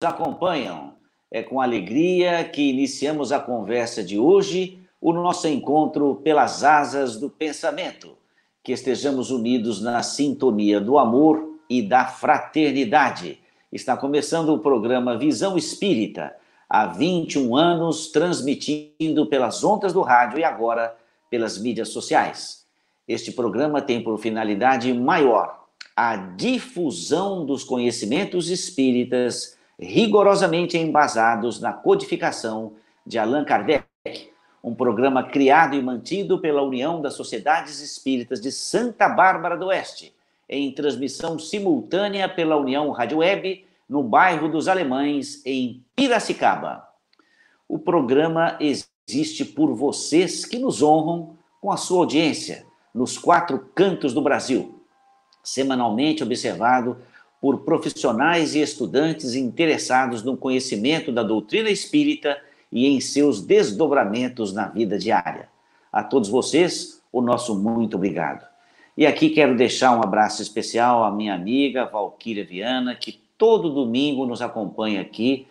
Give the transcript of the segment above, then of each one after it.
acompanham. É com alegria que iniciamos a conversa de hoje, o nosso encontro pelas asas do pensamento. Que estejamos unidos na sintonia do amor e da fraternidade. Está começando o programa Visão Espírita, há 21 anos, transmitindo pelas ondas do rádio e agora pelas mídias sociais. Este programa tem por finalidade maior a difusão dos conhecimentos espíritas rigorosamente embasados na codificação de Allan Kardec, um programa criado e mantido pela União das Sociedades Espíritas de Santa Bárbara do Oeste, em transmissão simultânea pela União Rádio Web, no bairro dos Alemães, em Piracicaba. O programa existe por vocês que nos honram com a sua audiência, nos 4 cantos do Brasil, semanalmente observado por profissionais e estudantes interessados no conhecimento da doutrina espírita e em seus desdobramentos na vida diária. A todos vocês, o nosso muito obrigado. E aqui quero deixar um abraço especial à minha amiga Valquíria Viana, que todo domingo nos acompanha aqui,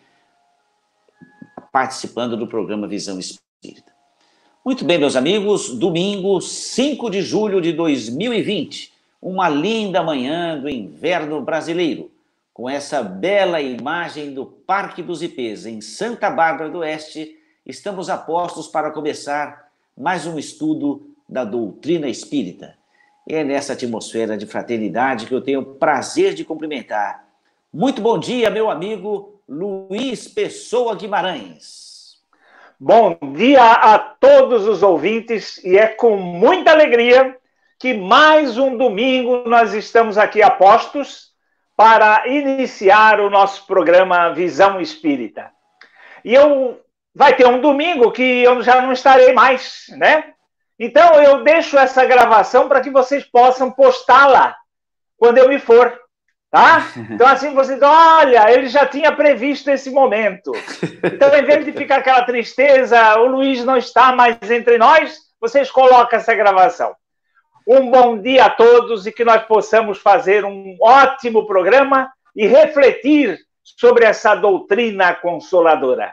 participando do programa Visão Espírita. Muito bem, meus amigos, domingo 5 de julho de 2020, uma linda manhã do inverno brasileiro, com essa bela imagem do Parque dos Ipês, em Santa Bárbara do Oeste, estamos a postos para começar mais um estudo da doutrina espírita. E é nessa atmosfera de fraternidade que eu tenho o prazer de cumprimentar. Muito bom dia, meu amigo Luiz Pessoa Guimarães. Bom dia a todos os ouvintes, e é com muita alegria que mais um domingo nós estamos aqui a postos para iniciar o nosso programa Visão Espírita. E vai ter um domingo que eu já não estarei mais, né? Então eu deixo essa gravação para que vocês possam postá-la quando eu me for, tá? Então assim vocês, olha, ele já tinha previsto esse momento. Então em vez de ficar aquela tristeza, o Luiz não está mais entre nós, vocês colocam essa gravação. Um bom dia a todos e que nós possamos fazer um ótimo programa e refletir sobre essa doutrina consoladora.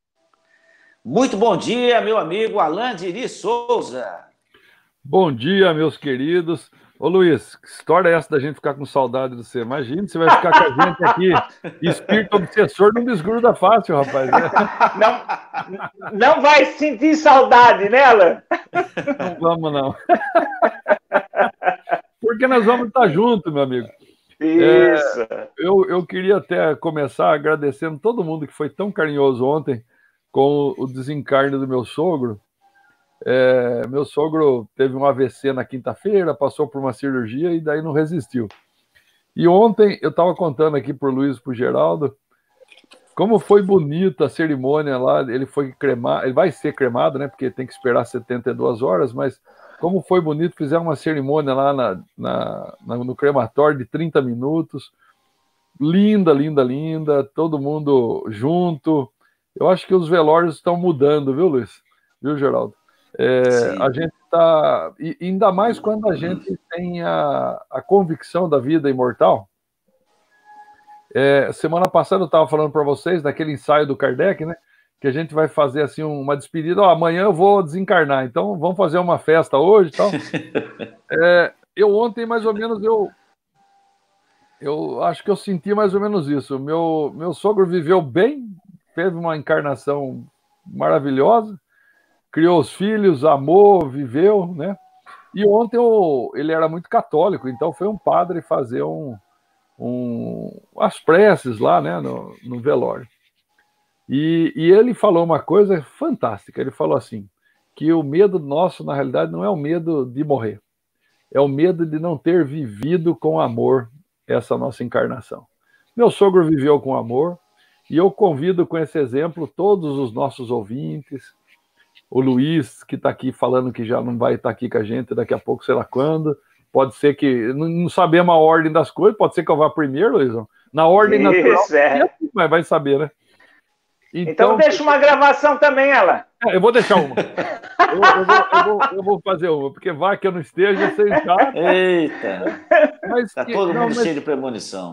Muito bom dia, meu amigo Alain Diri Souza. Bom dia, meus queridos. Ô Luiz, que história é essa da gente ficar com saudade de você? Imagina, você vai ficar com a gente aqui, espírito obsessor não desgruda fácil, rapaz. Não vai sentir saudade, né, Alain? Não vamos, não. Porque nós vamos estar juntos, meu amigo. Isso. Eu queria até começar agradecendo todo mundo que foi tão carinhoso ontem com o desencarne do meu sogro. Meu sogro teve um AVC na quinta-feira, passou por uma cirurgia e daí não resistiu. E ontem eu estava contando aqui para o Luiz e para o Geraldo como foi bonita a cerimônia lá. Ele foi cremado, ele vai ser cremado, né? Porque tem que esperar 72 horas, mas como foi bonito, fizeram uma cerimônia lá no crematório de 30 minutos. Linda, linda, linda, todo mundo junto. Eu acho que os velórios estão mudando, viu, Luiz? Viu, Geraldo? A gente está... E ainda mais quando a gente tem a convicção da vida imortal. Semana passada eu estava falando para vocês, daquele ensaio do Kardec, né? Que a gente vai fazer assim uma despedida. Amanhã eu vou desencarnar, então vamos fazer uma festa hoje e tal. Eu ontem, mais ou menos, eu acho que eu senti mais ou menos isso. Meu sogro viveu bem, teve uma encarnação maravilhosa, criou os filhos, amou, viveu, né? E ontem ele era muito católico, então foi um padre fazer as preces lá, né, no velório. E ele falou uma coisa fantástica. Ele falou assim, que o medo nosso, na realidade, não é o medo de morrer, é o medo de não ter vivido com amor essa nossa encarnação. Meu sogro viveu com amor, e eu convido com esse exemplo todos os nossos ouvintes, o Luiz, que está aqui falando que já não vai estar aqui com a gente daqui a pouco, sei lá quando. Pode ser que... Não sabemos a ordem das coisas, pode ser que eu vá primeiro, Luizão. Na ordem natural, mas vai saber, né? Então deixa uma gravação também, ela. Eu vou deixar uma. Eu vou fazer uma, porque vai que eu não esteja sem estar. Eita! Está todo mundo cheio de premonição.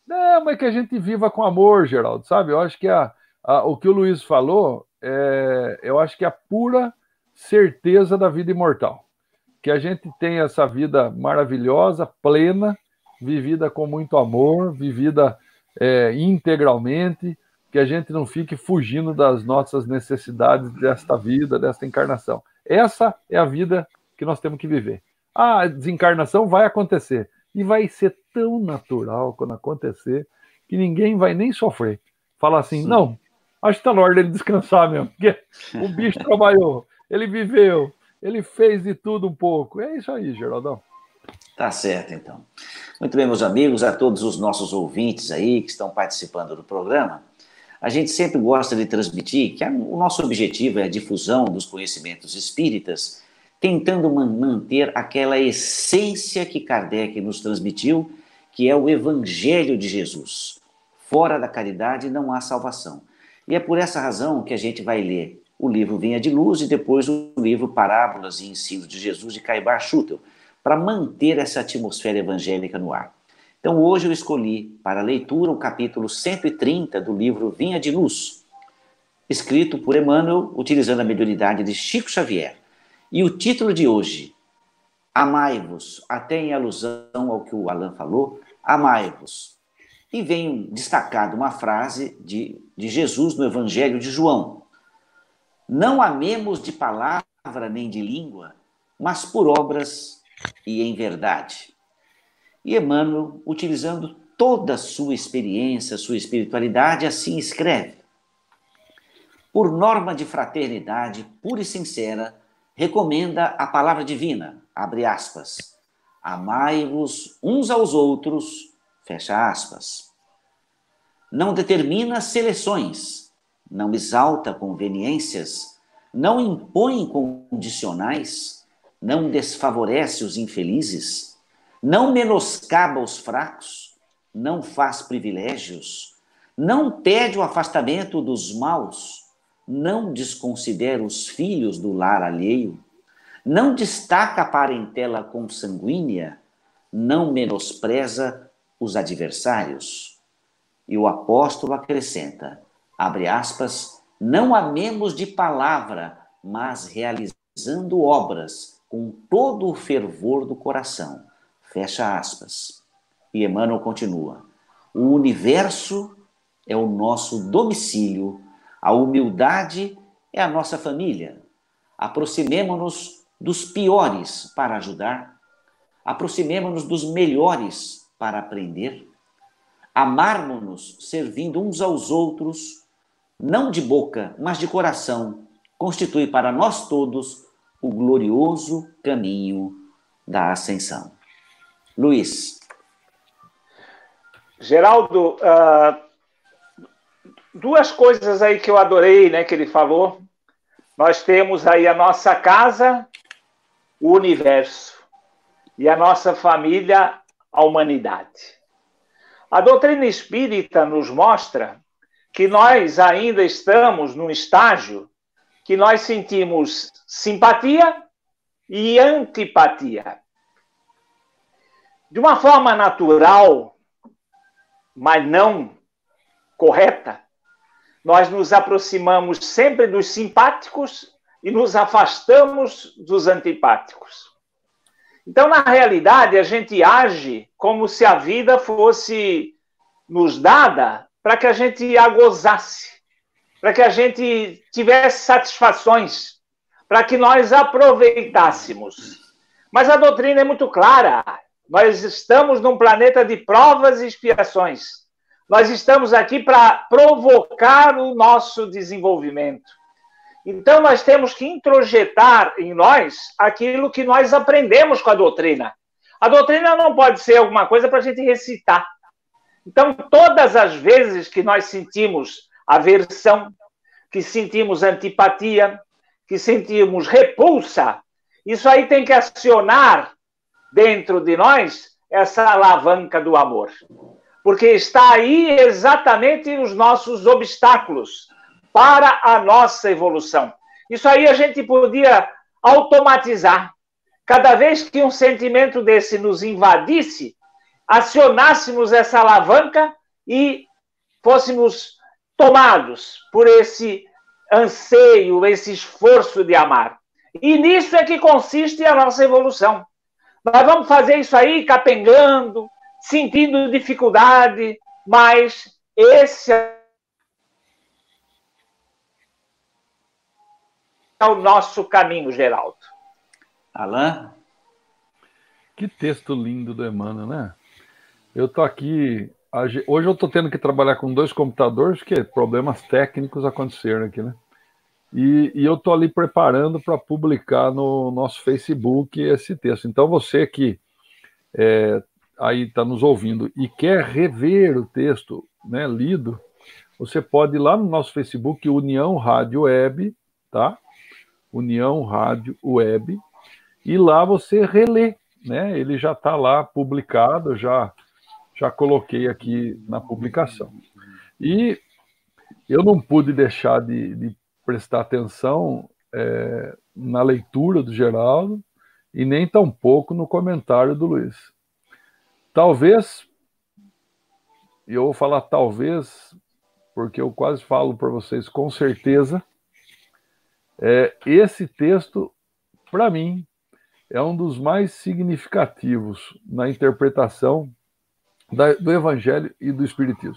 Não, mas que a gente viva com amor, Geraldo, sabe? Eu acho que o que o Luiz falou, eu acho que é a pura certeza da vida imortal. Que a gente tenha essa vida maravilhosa, plena, vivida com muito amor, vivida integralmente, que a gente não fique fugindo das nossas necessidades desta vida, desta encarnação. Essa é a vida que nós temos que viver. A desencarnação vai acontecer, e vai ser tão natural quando acontecer, que ninguém vai nem sofrer. Falar assim, sim, não, acho que está na hora dele descansar mesmo, porque o bicho trabalhou, ele viveu, ele fez de tudo um pouco. É isso aí, Geraldão. Tá certo, então. Muito bem, meus amigos, a todos os nossos ouvintes aí que estão participando do programa, a gente sempre gosta de transmitir que o nosso objetivo é a difusão dos conhecimentos espíritas, tentando manter aquela essência que Kardec nos transmitiu, que é o Evangelho de Jesus. Fora da caridade não há salvação. E é por essa razão que a gente vai ler o livro Vinha de Luz e depois o livro Parábolas e Ensinos de Jesus, de Caibar Schutel, para manter essa atmosfera evangélica no ar. Então hoje eu escolhi para leitura o capítulo 130 do livro Vinha de Luz, escrito por Emmanuel, utilizando a mediunidade de Chico Xavier. E o título de hoje, Amai-vos, até em alusão ao que o Alain falou, amai-vos. E vem destacada uma frase de Jesus no Evangelho de João. Não amemos de palavra nem de língua, mas por obras e em verdade. E Emmanuel, utilizando toda a sua experiência, sua espiritualidade, assim escreve. Por norma de fraternidade pura e sincera, recomenda a palavra divina, abre aspas, amai-vos uns aos outros, fecha aspas. Não determina seleções, não exalta conveniências, não impõe condicionais, não desfavorece os infelizes, não menoscaba os fracos, não faz privilégios, não pede o afastamento dos maus, não desconsidera os filhos do lar alheio, não destaca a parentela consanguínea, não menospreza os adversários. E o apóstolo acrescenta, abre aspas, não amemos de palavra, mas realizando obras com todo o fervor do coração, fecha aspas. E Emmanuel continua, o universo é o nosso domicílio, a humildade é a nossa família. Aproximemo-nos dos piores para ajudar. Aproximemo-nos dos melhores para aprender. Amarmo-nos servindo uns aos outros, não de boca, mas de coração, constitui para nós todos o glorioso caminho da ascensão. Luiz. Geraldo, duas coisas aí que eu adorei, né, que ele falou. Nós temos aí a nossa casa, o universo, e a nossa família, a humanidade. A doutrina espírita nos mostra que nós ainda estamos num estágio que nós sentimos simpatia e antipatia. De uma forma natural, mas não correta, nós nos aproximamos sempre dos simpáticos e nos afastamos dos antipáticos. Então, na realidade, a gente age como se a vida fosse nos dada para que a gente a gozasse, para que a gente tivesse satisfações, para que nós aproveitássemos. Mas a doutrina é muito clara. Nós estamos num planeta de provas e expiações. Nós estamos aqui para provocar o nosso desenvolvimento. Então, nós temos que introjetar em nós aquilo que nós aprendemos com a doutrina. A doutrina não pode ser alguma coisa para a gente recitar. Então, todas as vezes que nós sentimos aversão, que sentimos antipatia, que sentimos repulsa, isso aí tem que acionar dentro de nós essa alavanca do amor. Porque está aí exatamente os nossos obstáculos para a nossa evolução. Isso aí a gente podia automatizar. Cada vez que um sentimento desse nos invadisse, acionássemos essa alavanca e fôssemos tomados por esse anseio, esse esforço de amar. E nisso é que consiste a nossa evolução. Nós vamos fazer isso aí capengando, sentindo dificuldade, mas esse é o nosso caminho, Geraldo. Alain? Que texto lindo do Emmanuel, né? Eu tô aqui... Hoje eu tô tendo que trabalhar com 2 computadores, porque problemas técnicos aconteceram aqui, né? E eu tô ali preparando para publicar no nosso Facebook esse texto. Então você que aí está nos ouvindo e quer rever o texto, né, lido, você pode ir lá no nosso Facebook, União Rádio Web, tá? União Rádio Web, e lá você relê, né? Ele já está lá publicado, já coloquei aqui na publicação. E eu não pude deixar de prestar atenção na leitura do Geraldo e nem tampouco no comentário do Luiz. Talvez, e eu vou falar talvez, porque eu quase falo para vocês com certeza, esse texto, para mim, é um dos mais significativos na interpretação do Evangelho e do Espiritismo.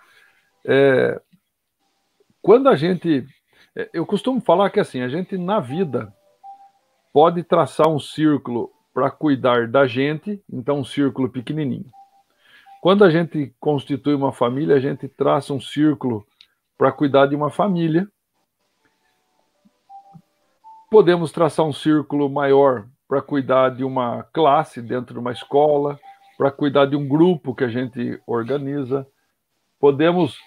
Quando a gente... Eu costumo falar que assim, a gente na vida pode traçar um círculo para cuidar da gente, então um círculo pequenininho. Quando a gente constitui uma família, a gente traça um círculo para cuidar de uma família. Podemos traçar um círculo maior para cuidar de uma classe dentro de uma escola, para cuidar de um grupo que a gente organiza. Podemos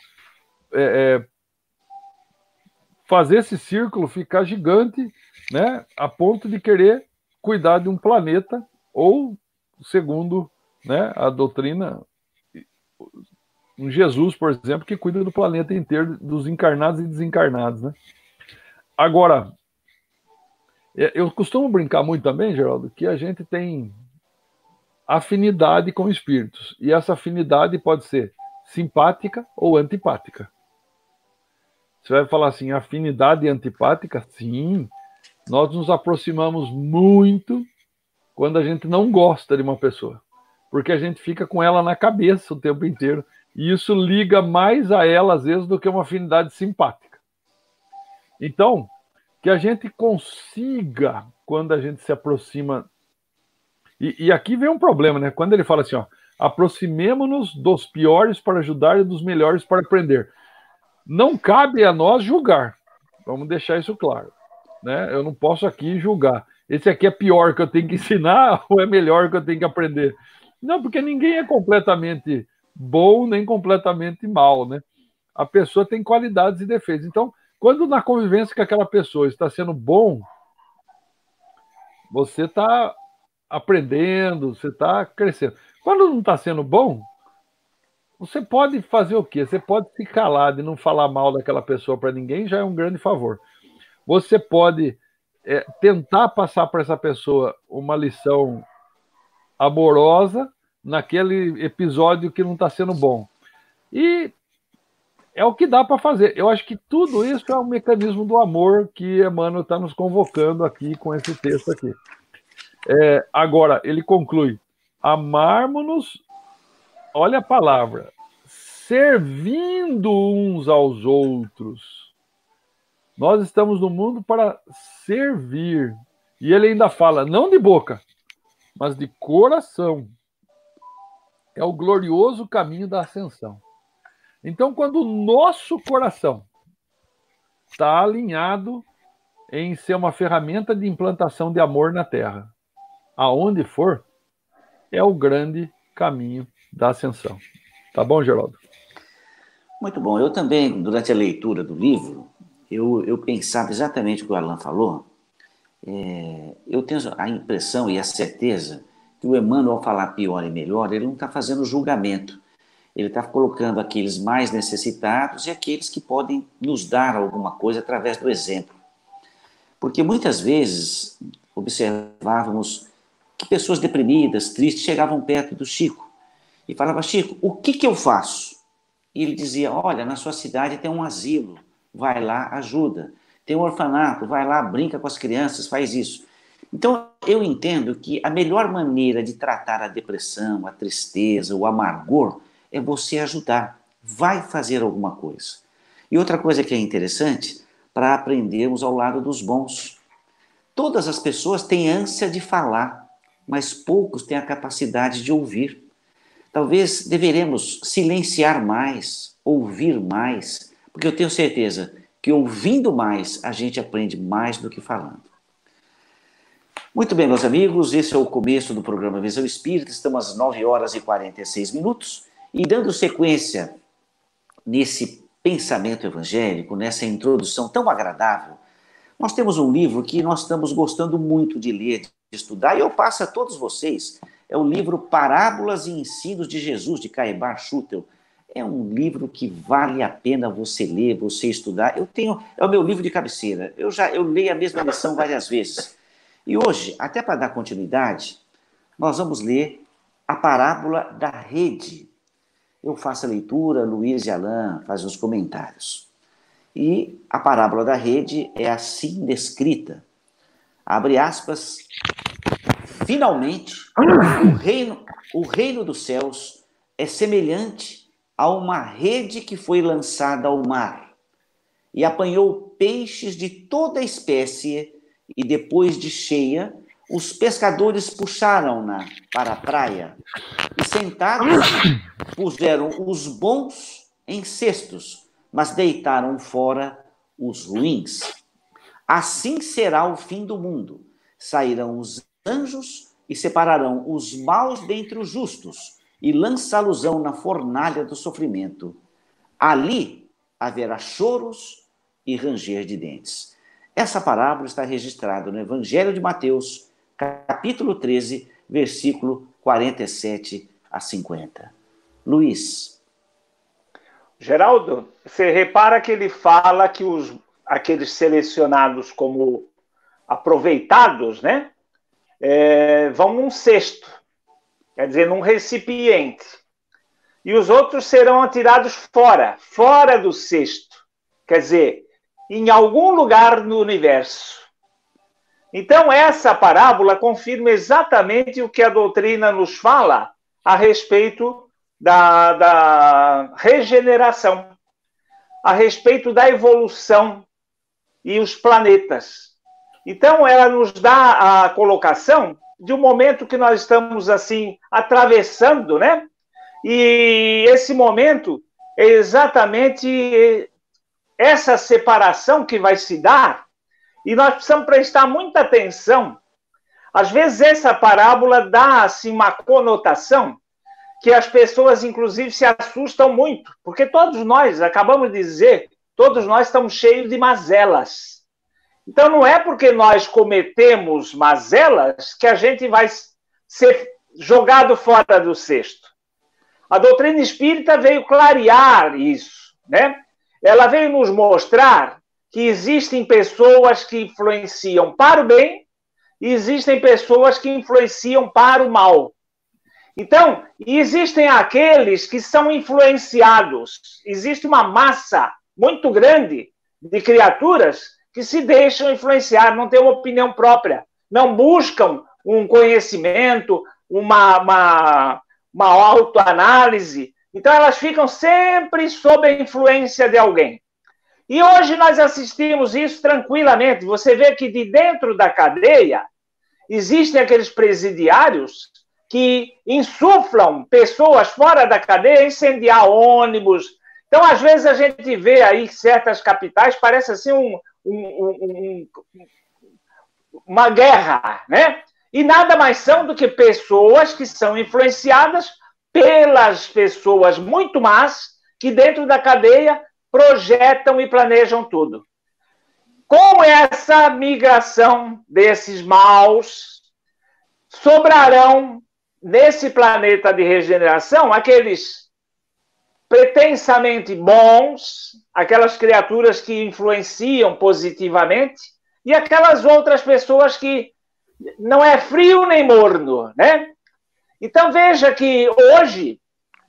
fazer esse círculo ficar gigante, né, a ponto de querer cuidar de um planeta, ou, segundo, né, a doutrina, um Jesus, por exemplo, que cuida do planeta inteiro, dos encarnados e desencarnados, né? Agora, eu costumo brincar muito também, Geraldo, que a gente tem afinidade com espíritos, e essa afinidade pode ser simpática ou antipática. Você vai falar assim, afinidade antipática? Sim, nós nos aproximamos muito quando a gente não gosta de uma pessoa, porque a gente fica com ela na cabeça o tempo inteiro, e isso liga mais a ela, às vezes, do que uma afinidade simpática. Então, que a gente consiga, quando a gente se aproxima... E aqui vem um problema, né? Quando ele fala assim, ó, aproximemo-nos dos piores para ajudar e dos melhores para aprender. Não cabe a nós julgar. Vamos deixar isso claro, né? Eu não posso aqui julgar. Esse aqui é pior que eu tenho que ensinar ou é melhor que eu tenho que aprender? Não, porque ninguém é completamente bom nem completamente mal, né? A pessoa tem qualidades e defeitos. Então, quando na convivência com aquela pessoa está sendo bom, você está aprendendo, você está crescendo. Quando não está sendo bom, você pode fazer o quê? Você pode se calar de não falar mal daquela pessoa para ninguém, já é um grande favor. Você pode tentar passar para essa pessoa uma lição amorosa naquele episódio que não está sendo bom. E é o que dá para fazer. Eu acho que tudo isso é um mecanismo do amor que Emmanuel está nos convocando aqui com esse texto aqui. Agora, ele conclui, amarmos-nos, olha a palavra, servindo uns aos outros. Nós estamos no mundo para servir. E ele ainda fala, não de boca, mas de coração. É o glorioso caminho da ascensão. Então, quando o nosso coração está alinhado em ser uma ferramenta de implantação de amor na Terra, aonde for, é o grande caminho da ascensão. Tá bom, Geraldo? Muito bom. Eu também, durante a leitura do livro, eu pensava exatamente o que o Alain falou. Eu tenho a impressão e a certeza que o Emmanuel, ao falar pior e melhor, ele não está fazendo julgamento. Ele está colocando aqueles mais necessitados e aqueles que podem nos dar alguma coisa através do exemplo. Porque muitas vezes observávamos que pessoas deprimidas, tristes, chegavam perto do Chico e falava, Chico, o que eu faço? E ele dizia, olha, na sua cidade tem um asilo, vai lá, ajuda. Tem um orfanato, vai lá, brinca com as crianças, faz isso. Então, eu entendo que a melhor maneira de tratar a depressão, a tristeza, o amargor, é você ajudar. Vai fazer alguma coisa. E outra coisa que é interessante, para aprendermos ao lado dos bons. Todas as pessoas têm ânsia de falar, mas poucos têm a capacidade de ouvir. Talvez deveremos silenciar mais, ouvir mais, porque eu tenho certeza que ouvindo mais, a gente aprende mais do que falando. Muito bem, meus amigos, esse é o começo do programa Visão Espírita, estamos às 9h46, e dando sequência nesse pensamento evangélico, nessa introdução tão agradável, nós temos um livro que nós estamos gostando muito de ler, de estudar, e eu passo a todos vocês, é o livro Parábolas e Ensinos de Jesus, de Caebar Schutel. É um livro que vale a pena você ler, você estudar. É o meu livro de cabeceira, eu leio a mesma lição várias vezes. E hoje, até para dar continuidade, nós vamos ler a parábola da rede. Eu faço a leitura, Luiz e Alain fazem os comentários. E a parábola da rede é assim descrita. Abre aspas. Finalmente, o reino dos céus é semelhante a uma rede que foi lançada ao mar e apanhou peixes de toda espécie. E depois de cheia, os pescadores puxaram-na para a praia e, sentados, puseram os bons em cestos, mas deitaram fora os ruins. Assim será o fim do mundo. Sairão os anjos e separarão os maus dentre os justos e lançá-los-ão na fornalha do sofrimento. Ali haverá choros e ranger de dentes. Essa parábola está registrada no Evangelho de Mateus, capítulo 13, versículo 47 a 50. Luiz. Geraldo, você repara que ele fala que aqueles selecionados como aproveitados, né, vão num cesto, quer dizer, num recipiente. E os outros serão atirados fora do cesto. Quer dizer, em algum lugar no universo. Então, essa parábola confirma exatamente o que a doutrina nos fala a respeito da regeneração, a respeito da evolução e os planetas. Então, ela nos dá a colocação de um momento que nós estamos, assim, atravessando, né? E esse momento é exatamente essa separação que vai se dar, e nós precisamos prestar muita atenção. Às vezes essa parábola dá assim, uma conotação que as pessoas, inclusive, se assustam muito, porque todos nós, acabamos de dizer, todos nós estamos cheios de mazelas. Então não é porque nós cometemos mazelas que a gente vai ser jogado fora do cesto. A doutrina espírita veio clarear isso, né? Ela veio nos mostrar que existem pessoas que influenciam para o bem e existem pessoas que influenciam para o mal. Então, existem aqueles que são influenciados. Existe uma massa muito grande de criaturas que se deixam influenciar, não têm uma opinião própria, não buscam um conhecimento, uma autoanálise. Então, elas ficam sempre sob a influência de alguém. E hoje nós assistimos isso tranquilamente. Você vê que de dentro da cadeia existem aqueles presidiários que insuflam pessoas fora da cadeia a incendiar ônibus. Então, às vezes, a gente vê aí certas capitais, parece assim uma guerra, né? E nada mais são do que pessoas que são influenciadas pelas pessoas muito más que dentro da cadeia projetam e planejam tudo. Com essa migração desses maus, sobrarão nesse planeta de regeneração aqueles pretensamente bons, aquelas criaturas que influenciam positivamente e aquelas outras pessoas que não é frio nem morno, né? Então veja que hoje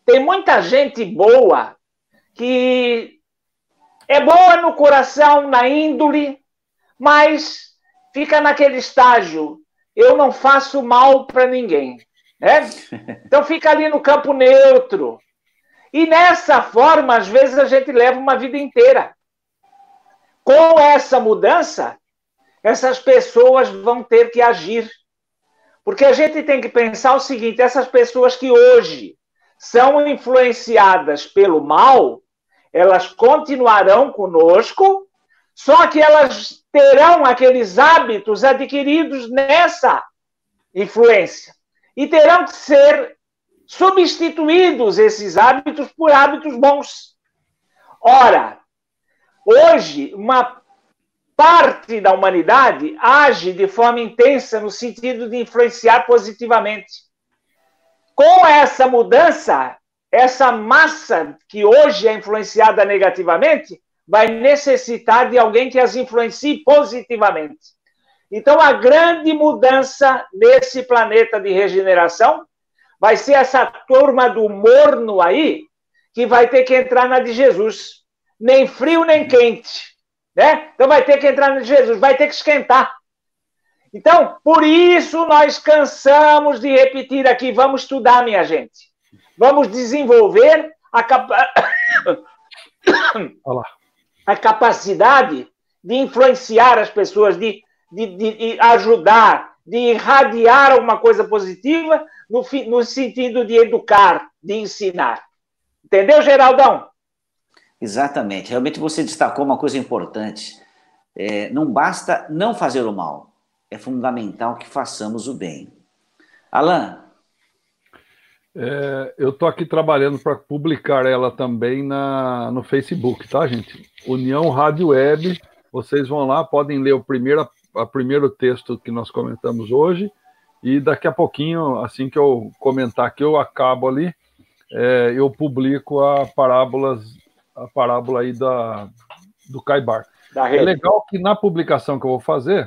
Tem muita gente boa que é boa no coração, na índole, mas fica naquele estágio. Eu não faço mal para ninguém. Né? Então fica ali no campo neutro. E nessa forma, às vezes, a gente leva uma vida inteira. Com essa mudança, essas pessoas vão ter que agir. Porque a gente tem que pensar o seguinte, essas pessoas que hoje são influenciadas pelo mal, elas continuarão conosco, só que elas terão aqueles hábitos adquiridos nessa influência. E terão que ser substituídos esses hábitos por hábitos bons. Ora, hoje, uma parte da humanidade age de forma intensa no sentido de influenciar positivamente. Com essa mudança, essa massa que hoje é influenciada negativamente vai necessitar de alguém que as influencie positivamente. Então, a grande mudança nesse planeta de regeneração vai ser essa turma do morno aí que vai ter que entrar na de Jesus. Nem frio, nem quente. Né? Então, vai ter que entrar na de Jesus, vai ter que esquentar. Então, por isso nós cansamos de repetir aqui, vamos estudar, minha gente. Vamos desenvolver a capacidade de influenciar as pessoas, de ajudar, de irradiar alguma coisa positiva no sentido de educar, de ensinar. Entendeu, Geraldão? Exatamente. Realmente você destacou uma coisa importante. Não basta não fazer o mal. É fundamental que façamos o bem. Alan? Eu estou aqui trabalhando para publicar ela também no Facebook, tá, gente? União Rádio Web. Vocês vão lá, podem ler o primeiro texto que nós comentamos hoje, e daqui a pouquinho, assim que eu comentar que eu acabo ali, eu publico a parábola aí do Caibar. É legal que na publicação que eu vou fazer,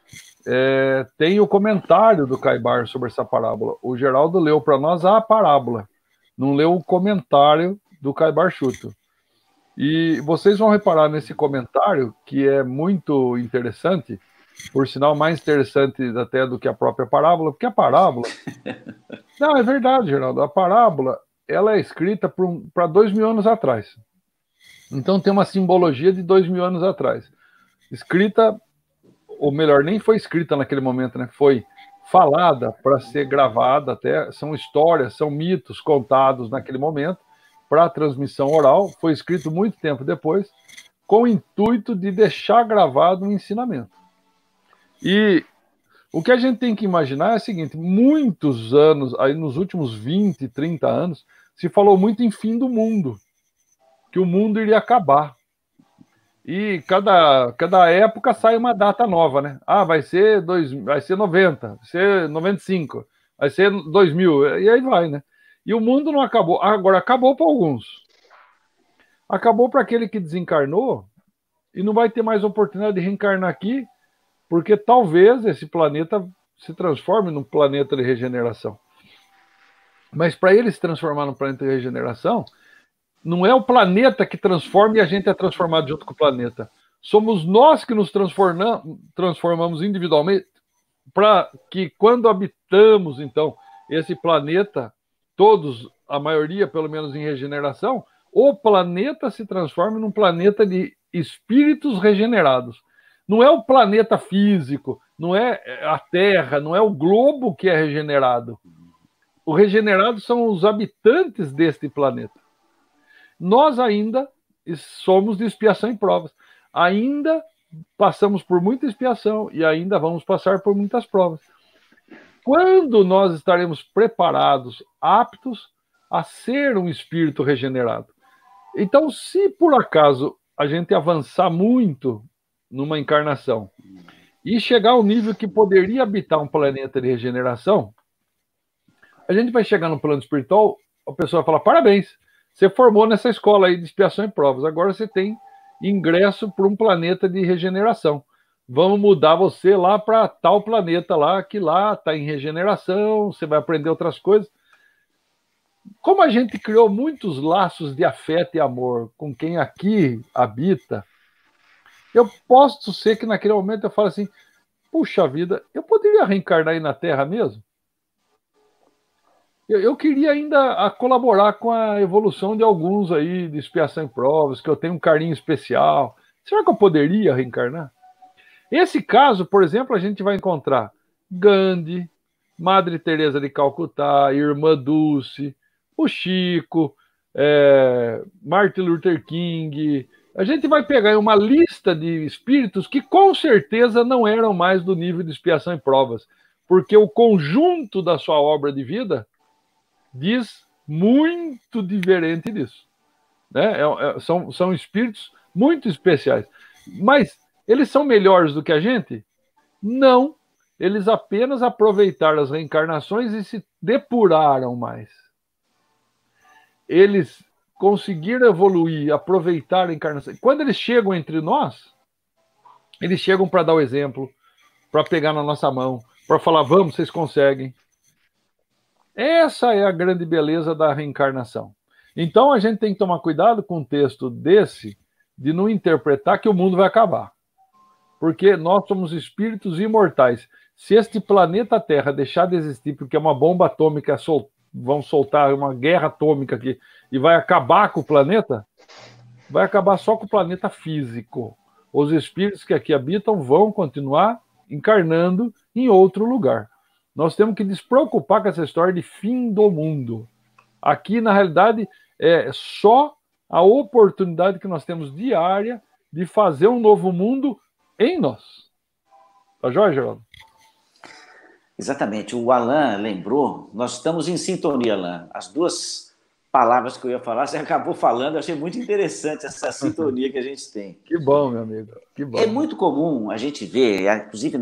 tem o comentário do Caibar sobre essa parábola. O Geraldo leu para nós a parábola, não leu o comentário do Caibar Schutel. E vocês vão reparar nesse comentário, que é muito interessante, por sinal mais interessante até do que a própria parábola, porque a parábola... Não, é verdade, Geraldo, a parábola ela é escrita para 2000 anos atrás. Então tem uma simbologia de 2000 anos atrás. Escrita, ou melhor, nem foi escrita naquele momento, né? Foi falada para ser gravada, até são histórias, são mitos contados naquele momento, para a transmissão oral, foi escrito muito tempo depois, com o intuito de deixar gravado um ensinamento. E o que a gente tem que imaginar é o seguinte, muitos anos, aí nos últimos 20, 30 anos, se falou muito em fim do mundo, que o mundo iria acabar. E cada época sai uma data nova, né? Vai ser 90, vai ser 95, vai ser 2000, e aí vai, né? E o mundo não acabou. Agora, acabou para alguns. Acabou para aquele que desencarnou e não vai ter mais oportunidade de reencarnar aqui, porque talvez esse planeta se transforme num planeta de regeneração. Mas para ele se transformar num planeta de regeneração, não é o planeta que transforma e a gente é transformado junto com o planeta. Somos nós que nos transformamos individualmente para que quando habitamos, então, esse planeta, todos, a maioria, pelo menos em regeneração, o planeta se transforma num planeta de espíritos regenerados. Não é o planeta físico, não é a Terra, não é o globo que é regenerado. O regenerado são os habitantes deste planeta. Nós ainda somos de expiação e provas. Ainda passamos por muita expiação e ainda vamos passar por muitas provas. Quando nós estaremos preparados, aptos a ser um espírito regenerado? Então, se por acaso a gente avançar muito numa encarnação e chegar ao nível que poderia habitar um planeta de regeneração, a gente vai chegar no plano espiritual, a pessoa vai falar, parabéns, você formou nessa escola aí de expiação e provas, agora você tem ingresso para um planeta de regeneração. Vamos mudar você lá para tal planeta lá, que lá está em regeneração, você vai aprender outras coisas. como a gente criou muitos laços de afeto e amor com quem aqui habita, eu posso ser que naquele momento eu falo assim, puxa vida, eu poderia reencarnar aí na Terra mesmo? Eu queria ainda colaborar com a evolução de alguns aí de expiação em provas, que eu tenho um carinho especial. Será que eu poderia reencarnar? Esse caso, por exemplo, a gente vai encontrar Gandhi, Madre Teresa de Calcutá, Irmã Dulce, o Chico, Martin Luther King. A gente vai pegar uma lista de espíritos que com certeza não eram mais do nível de expiação em provas, porque o conjunto da sua obra de vida diz muito diferente disso. Né? São espíritos muito especiais. Mas eles são melhores do que a gente? Não. Eles apenas aproveitaram as reencarnações e se depuraram mais. Eles conseguiram evoluir, aproveitar a encarnação. Quando eles chegam entre nós, eles chegam para dar o exemplo, para pegar na nossa mão, para falar, vamos, vocês conseguem. Essa é a grande beleza da reencarnação. Então a gente tem que tomar cuidado com um texto desse, de não interpretar que o mundo vai acabar. Porque nós somos espíritos imortais. Se este planeta Terra deixar de existir, porque é uma bomba atômica, vão soltar uma guerra atômica aqui e vai acabar com o planeta, vai acabar só com o planeta físico. Os espíritos que aqui habitam vão continuar encarnando em outro lugar. Nós temos que despreocupar com essa história de fim do mundo. Aqui, na realidade, é só a oportunidade que nós temos diária de fazer um novo mundo em nós. Tá joia, Geraldo? Exatamente. O Alain lembrou, nós estamos em sintonia, Alain. As duas palavras que eu ia falar, você acabou falando, eu achei muito interessante essa sintonia que a gente tem. Que bom, meu amigo. Que bom. É muito comum a gente ver, inclusive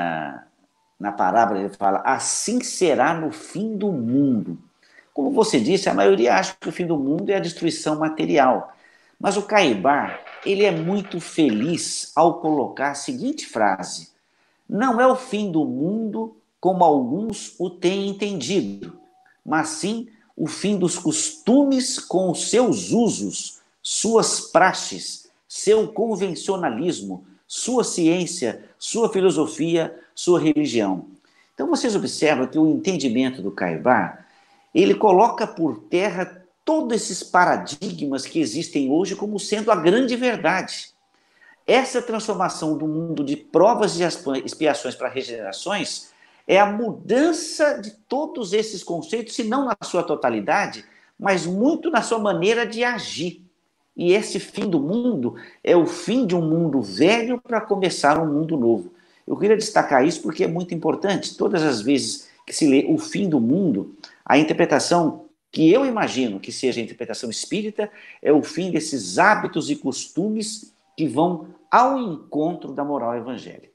na parábola ele fala, assim será no fim do mundo. Como você disse, a maioria acha que o fim do mundo é a destruição material. Mas o Caibar, ele é muito feliz ao colocar a seguinte frase: não é o fim do mundo como alguns o têm entendido, mas sim o fim dos costumes com os seus usos, suas praxes, seu convencionalismo, sua ciência, sua filosofia, sua religião. Então vocês observam que o entendimento do Caibar, ele coloca por terra todos esses paradigmas que existem hoje como sendo a grande verdade. Essa transformação do mundo de provas e expiações para regenerações é a mudança de todos esses conceitos, se não na sua totalidade, mas muito na sua maneira de agir. E esse fim do mundo é o fim de um mundo velho para começar um mundo novo. Eu queria destacar isso porque é muito importante. Todas as vezes que se lê o fim do mundo, a interpretação que eu imagino que seja a interpretação espírita é o fim desses hábitos e costumes que vão ao encontro da moral evangélica.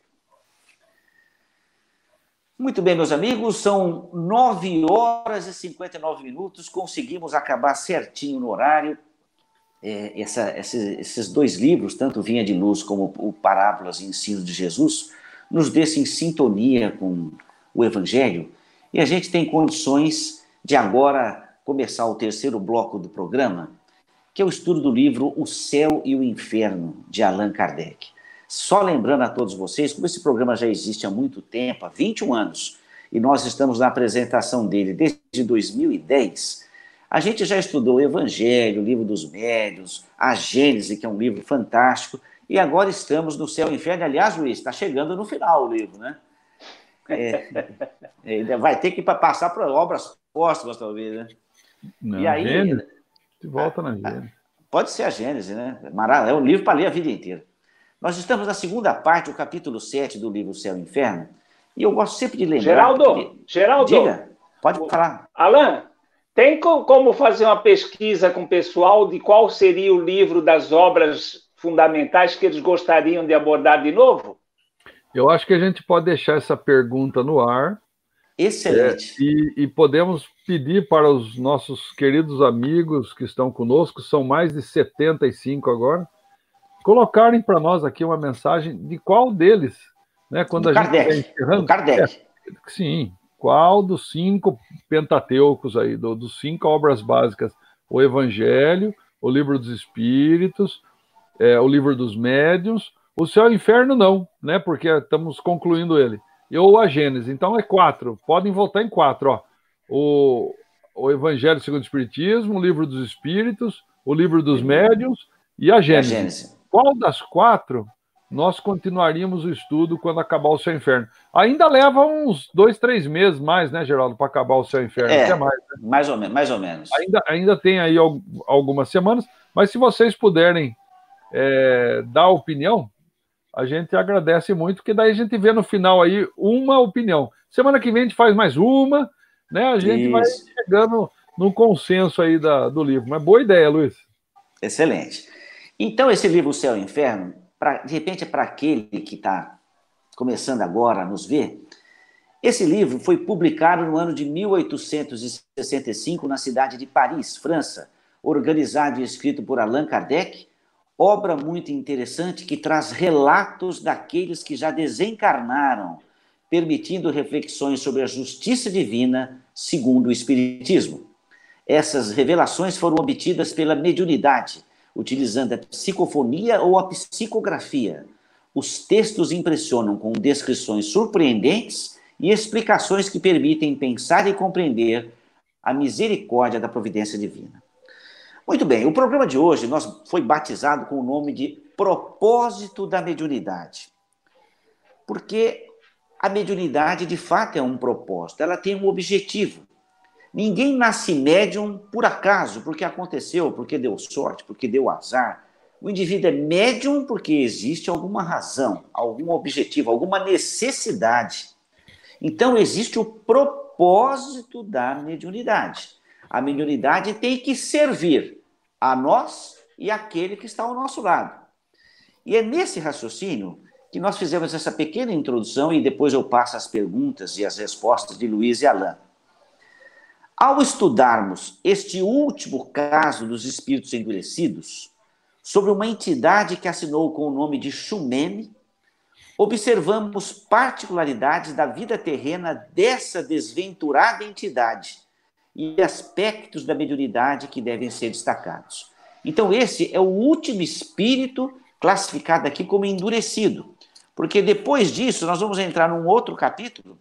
Muito bem, meus amigos, são 9h59, conseguimos acabar certinho no horário. Esses dois livros, tanto Vinha de Luz como o Parábolas e Ensino de Jesus, nos deixam em sintonia com o Evangelho, e a gente tem condições de agora começar o terceiro bloco do programa, que é o estudo do livro O Céu e o Inferno, de Allan Kardec. Só lembrando a todos vocês, como esse programa já existe há muito tempo, há 21 anos, e nós estamos na apresentação dele desde 2010, a gente já estudou o Evangelho, o Livro dos Médiuns, a Gênese, que é um livro fantástico, e agora estamos no Céu e o Inferno. Aliás, Luiz, está chegando no final o livro, né? Vai ter que passar para obras póstumas, talvez, né? Não, e aí... Gênese, de volta na Gênese. Pode ser a Gênese, né? É um livro para ler a vida inteira. Nós estamos na segunda parte, o capítulo 7 do livro Céu e Inferno, e eu gosto sempre de lembrar... Geraldo, diga, pode falar. Alain, tem como fazer uma pesquisa com o pessoal de qual seria o livro das obras fundamentais que eles gostariam de abordar de novo? Eu acho que a gente pode deixar essa pergunta no ar. Excelente. E podemos pedir para os nossos queridos amigos que estão conosco, são mais de 75 agora, colocarem para nós aqui uma mensagem de qual deles, né? Quando do Kardec. Encerrando, do Kardec. Sim, qual dos 5 pentateucos aí, dos 5 obras básicas, o Evangelho, o Livro dos Espíritos, o Livro dos Médiuns, o Céu e o Inferno não, né? Porque estamos concluindo ele. Ou a Gênesis. Então é 4. Podem votar em 4, ó. O Evangelho segundo o Espiritismo, o Livro dos Espíritos, o Livro dos Médiuns e a Gênesis. Qual das 4 nós continuaríamos o estudo quando acabar o Céu e o Inferno? Ainda leva uns 2, 3 meses mais, né, Geraldo, para acabar o Céu e o Inferno. Até mais, né? Mais ou menos. Ainda tem aí algumas semanas, mas se vocês puderem dar opinião, a gente agradece muito, porque daí a gente vê no final aí uma opinião. Semana que vem a gente faz mais uma, né? A gente vai chegando no consenso aí do livro. Mas boa ideia, Luiz. Excelente. Então, esse livro, O Céu e o Inferno, de repente é para aquele que está começando agora a nos ver. Esse livro foi publicado no ano de 1865 na cidade de Paris, França, organizado e escrito por Allan Kardec, obra muito interessante que traz relatos daqueles que já desencarnaram, permitindo reflexões sobre a justiça divina segundo o Espiritismo. Essas revelações foram obtidas pela mediunidade, utilizando a psicofonia ou a psicografia. Os textos impressionam com descrições surpreendentes e explicações que permitem pensar e compreender a misericórdia da providência divina. Muito bem, o programa de hoje foi batizado com o nome de Propósito da Mediunidade. Porque a mediunidade, de fato, é um propósito, ela tem um objetivo. Ninguém nasce médium por acaso, porque aconteceu, porque deu sorte, porque deu azar. O indivíduo é médium porque existe alguma razão, algum objetivo, alguma necessidade. Então, existe o propósito da mediunidade. A mediunidade tem que servir a nós e àquele que está ao nosso lado. E é nesse raciocínio que nós fizemos essa pequena introdução e depois eu passo as perguntas e as respostas de Luiz e Alain. Ao estudarmos este último caso dos espíritos endurecidos, sobre uma entidade que assinou com o nome de Xumene, observamos particularidades da vida terrena dessa desventurada entidade e aspectos da mediunidade que devem ser destacados. Então, esse é o último espírito classificado aqui como endurecido, porque depois disso nós vamos entrar num outro capítulo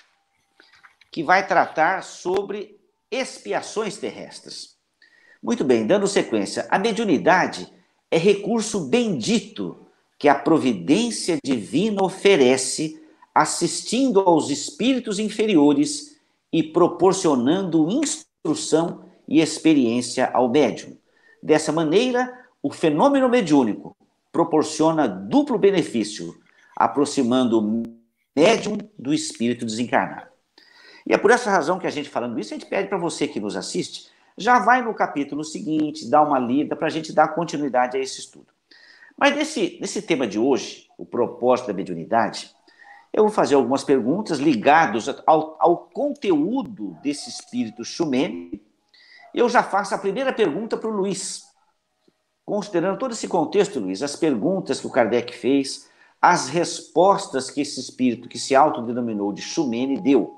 que vai tratar sobre expiações terrestres. Muito bem, dando sequência, a mediunidade é recurso bendito que a providência divina oferece, assistindo aos espíritos inferiores e proporcionando instrução e experiência ao médium. Dessa maneira, o fenômeno mediúnico proporciona duplo benefício, aproximando o médium do espírito desencarnado. E é por essa razão que a gente, falando isso, a gente pede para você que nos assiste, já vai no capítulo seguinte, dá uma lida para a gente dar continuidade a esse estudo. Mas nesse tema de hoje, o propósito da mediunidade, eu vou fazer algumas perguntas ligadas ao conteúdo desse espírito Xumene. Eu já faço a primeira pergunta para o Luiz. Considerando todo esse contexto, Luiz, as perguntas que o Kardec fez, as respostas que esse espírito, que se autodenominou de Xumene, deu.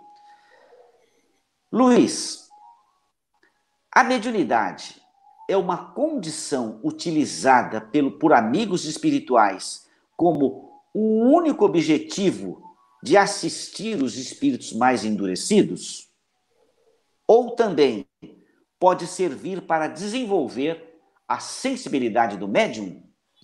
Luiz, a mediunidade é uma condição utilizada por amigos espirituais como o único objetivo de assistir os espíritos mais endurecidos? Ou também pode servir para desenvolver a sensibilidade do médium?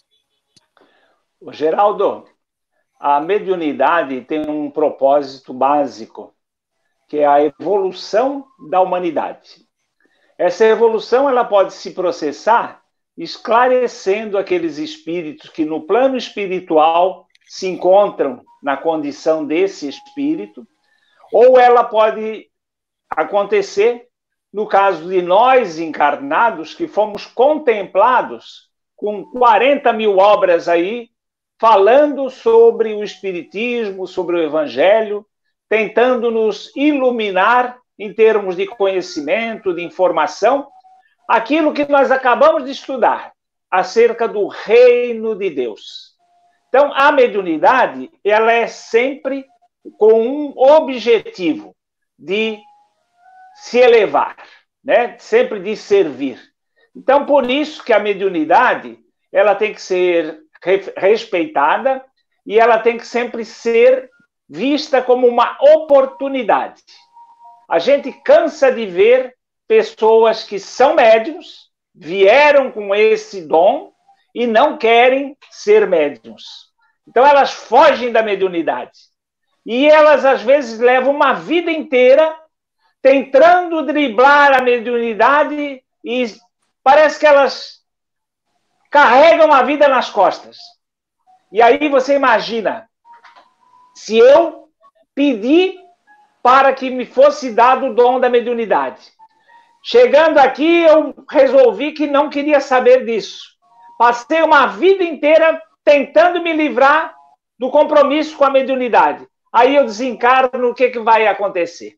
Geraldo, a mediunidade tem um propósito básico, que é a evolução da humanidade. Essa evolução ela pode se processar esclarecendo aqueles espíritos que no plano espiritual se encontram na condição desse espírito, ou ela pode acontecer no caso de nós encarnados que fomos contemplados com 40 mil obras aí, falando sobre o Espiritismo, sobre o Evangelho, tentando nos iluminar em termos de conhecimento, de informação, aquilo que nós acabamos de estudar, acerca do reino de Deus. Então, a mediunidade, ela é sempre com um objetivo, de se elevar, né? Sempre de servir. Então, por isso que a mediunidade ela tem que ser respeitada e ela tem que sempre ser vista como uma oportunidade. A gente cansa de ver pessoas que são médiums, vieram com esse dom e não querem ser médiums. Então, elas fogem da mediunidade. E elas, às vezes, levam uma vida inteira tentando driblar a mediunidade e parece que elas carregam a vida nas costas. E aí você imagina, se eu pedir para que me fosse dado o dom da mediunidade. Chegando aqui, eu resolvi que não queria saber disso. Passei uma vida inteira tentando me livrar do compromisso com a mediunidade. Aí eu desencarno, o que vai acontecer?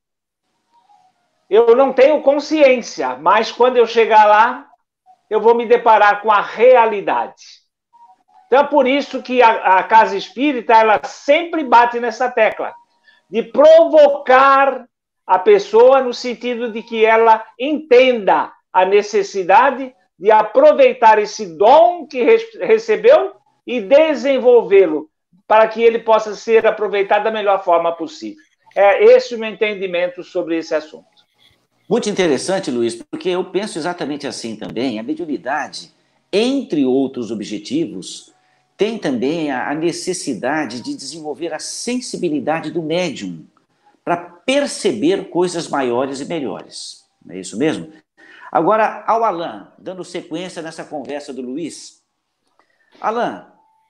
Eu não tenho consciência, mas quando eu chegar lá, eu vou me deparar com a realidade. Então é por isso que a casa espírita ela sempre bate nessa tecla, de provocar a pessoa no sentido de que ela entenda a necessidade de aproveitar esse dom que recebeu e desenvolvê-lo para que ele possa ser aproveitado da melhor forma possível. É esse o meu entendimento sobre esse assunto. Muito interessante, Luiz, porque eu penso exatamente assim também. A mediunidade, entre outros objetivos, tem também a necessidade de desenvolver a sensibilidade do médium para perceber coisas maiores e melhores. Não é isso mesmo? Agora, ao Alain, dando sequência nessa conversa do Luiz. Alain,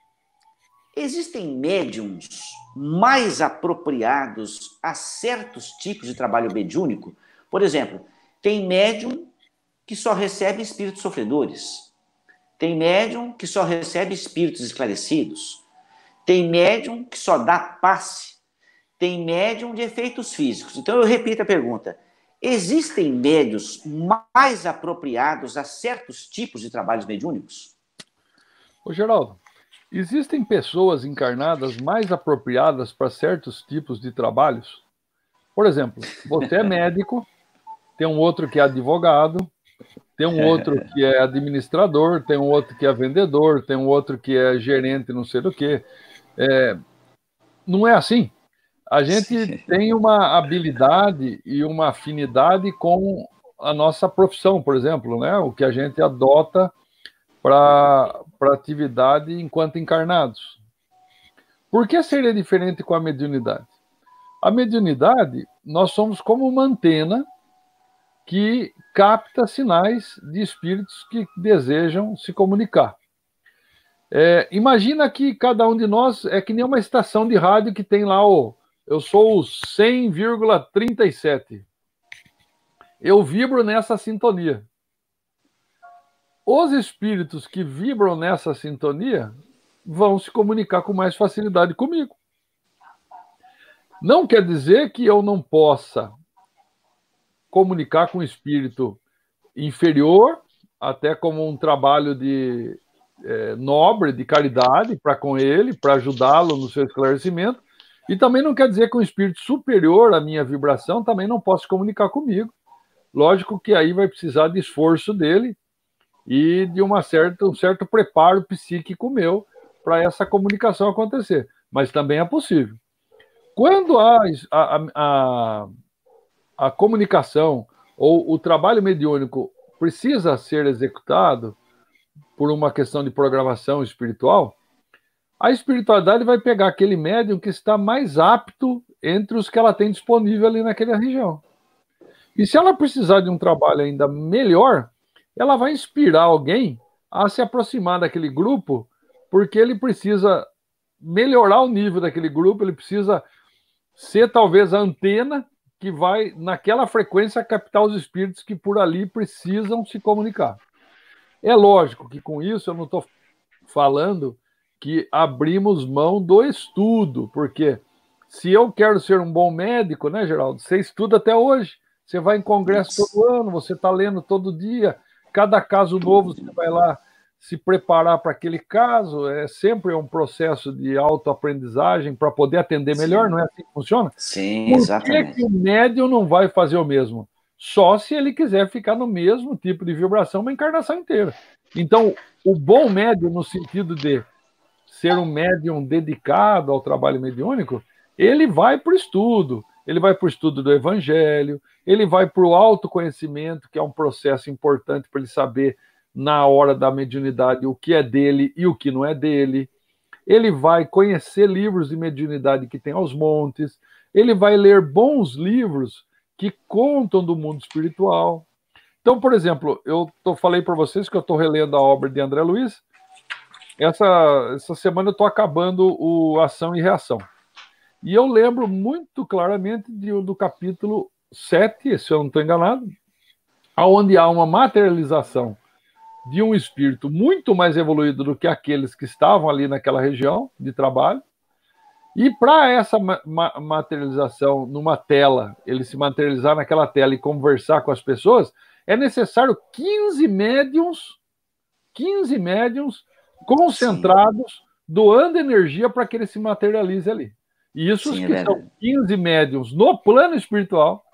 existem médiums mais apropriados a certos tipos de trabalho mediúnico? Por exemplo, tem médium que só recebe espíritos sofredores. Tem médium que só recebe espíritos esclarecidos. Tem médium que só dá passe. Tem médium de efeitos físicos. Então, eu repito a pergunta. Existem médios mais apropriados a certos tipos de trabalhos mediúnicos? Ô, Geraldo, existem pessoas encarnadas mais apropriadas para certos tipos de trabalhos? Por exemplo, você é médico, tem um outro que é advogado, tem um outro que é administrador, tem um outro que é vendedor, tem um outro que é gerente, não sei do quê. Não é assim. A gente tem uma habilidade e uma afinidade com a nossa profissão, por exemplo, né? O que a gente adota para atividade enquanto encarnados. Por que seria diferente com a mediunidade? A mediunidade, nós somos como uma antena que capta sinais de espíritos que desejam se comunicar. Imagina que cada um de nós é que nem uma estação de rádio que tem lá eu sou o 100,37. Eu vibro nessa sintonia. Os espíritos que vibram nessa sintonia vão se comunicar com mais facilidade comigo. Não quer dizer que eu não possa comunicar com um espírito inferior, até como um trabalho de nobre, de caridade, para com ele, para ajudá-lo no seu esclarecimento. E também não quer dizer que um espírito superior à minha vibração também não possa comunicar comigo. Lógico que aí vai precisar de esforço dele e de um certo preparo psíquico meu para essa comunicação acontecer. Mas também é possível. Quando a comunicação ou o trabalho mediúnico precisa ser executado por uma questão de programação espiritual, a espiritualidade vai pegar aquele médium que está mais apto entre os que ela tem disponível ali naquela região. E se ela precisar de um trabalho ainda melhor, ela vai inspirar alguém a se aproximar daquele grupo, porque ele precisa melhorar o nível daquele grupo, ele precisa ser talvez a antena que vai, naquela frequência, captar os espíritos que por ali precisam se comunicar. É lógico que com isso eu não estou falando que abrimos mão do estudo, porque se eu quero ser um bom médico, né, Geraldo? Você estuda até hoje, você vai em congresso todo ano, você está lendo todo dia, cada caso novo você vai lá se preparar para aquele caso, sempre um processo de autoaprendizagem para poder atender melhor, não é assim que funciona? Sim, exatamente. Por que o médium não vai fazer o mesmo? Só se ele quiser ficar no mesmo tipo de vibração uma encarnação inteira. Então, o bom médium, no sentido de ser um médium dedicado ao trabalho mediúnico, ele vai para o estudo, ele vai para o estudo do Evangelho, ele vai para o autoconhecimento, que é um processo importante para ele saber, na hora da mediunidade, o que é dele e o que não é dele. Ele vai conhecer livros de mediunidade que tem aos montes, ele vai ler bons livros que contam do mundo espiritual. Então, por exemplo, falei para vocês que eu estou relendo a obra de André Luiz. Essa semana eu estou acabando o Ação e Reação. E eu lembro muito claramente do capítulo 7, se eu não estou enganado, onde há uma materialização de um espírito muito mais evoluído do que aqueles que estavam ali naquela região de trabalho. E para essa materialização numa tela, ele se materializar naquela tela e conversar com as pessoas, é necessário 15 médiums concentrados, doando energia para que ele se materialize ali. E isso que são 15 médiums no plano espiritual,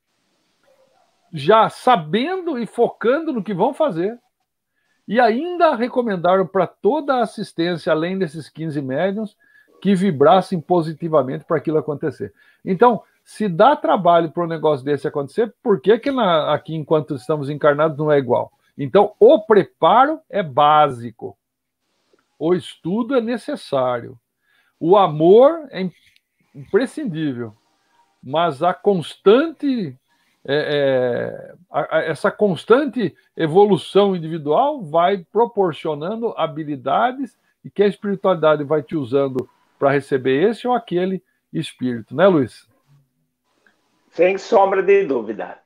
já sabendo e focando no que vão fazer, e ainda recomendaram para toda a assistência, além desses 15 médiums, que vibrassem positivamente para aquilo acontecer. Então, se dá trabalho para um negócio desse acontecer, por que aqui, enquanto estamos encarnados, não é igual? Então, o preparo é básico. O estudo é necessário. O amor é imprescindível. Mas essa constante evolução individual vai proporcionando habilidades e que a espiritualidade vai te usando para receber esse ou aquele espírito, né, Luiz? Sem sombra de dúvida.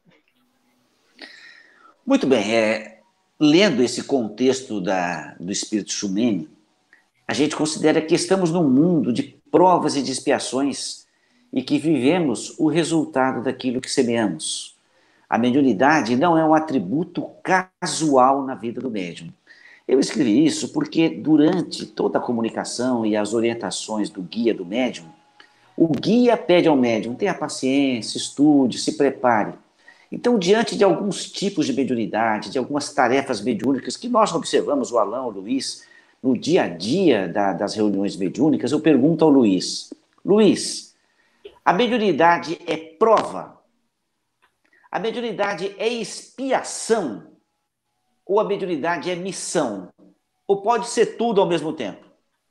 Muito bem. Lendo esse contexto do espírito Xumene, a gente considera que estamos num mundo de provas e de expiações e que vivemos o resultado daquilo que semeamos. A mediunidade não é um atributo casual na vida do médium. Eu escrevi isso porque durante toda a comunicação e as orientações do guia do médium, o guia pede ao médium: tenha paciência, estude, se prepare. Então, diante de alguns tipos de mediunidade, de algumas tarefas mediúnicas que nós observamos, o Alain, o Luiz, no dia a dia das reuniões mediúnicas, eu pergunto ao Luiz: Luiz, a mediunidade é prova? A mediunidade é expiação? Ou a mediunidade é missão? Ou pode ser tudo ao mesmo tempo?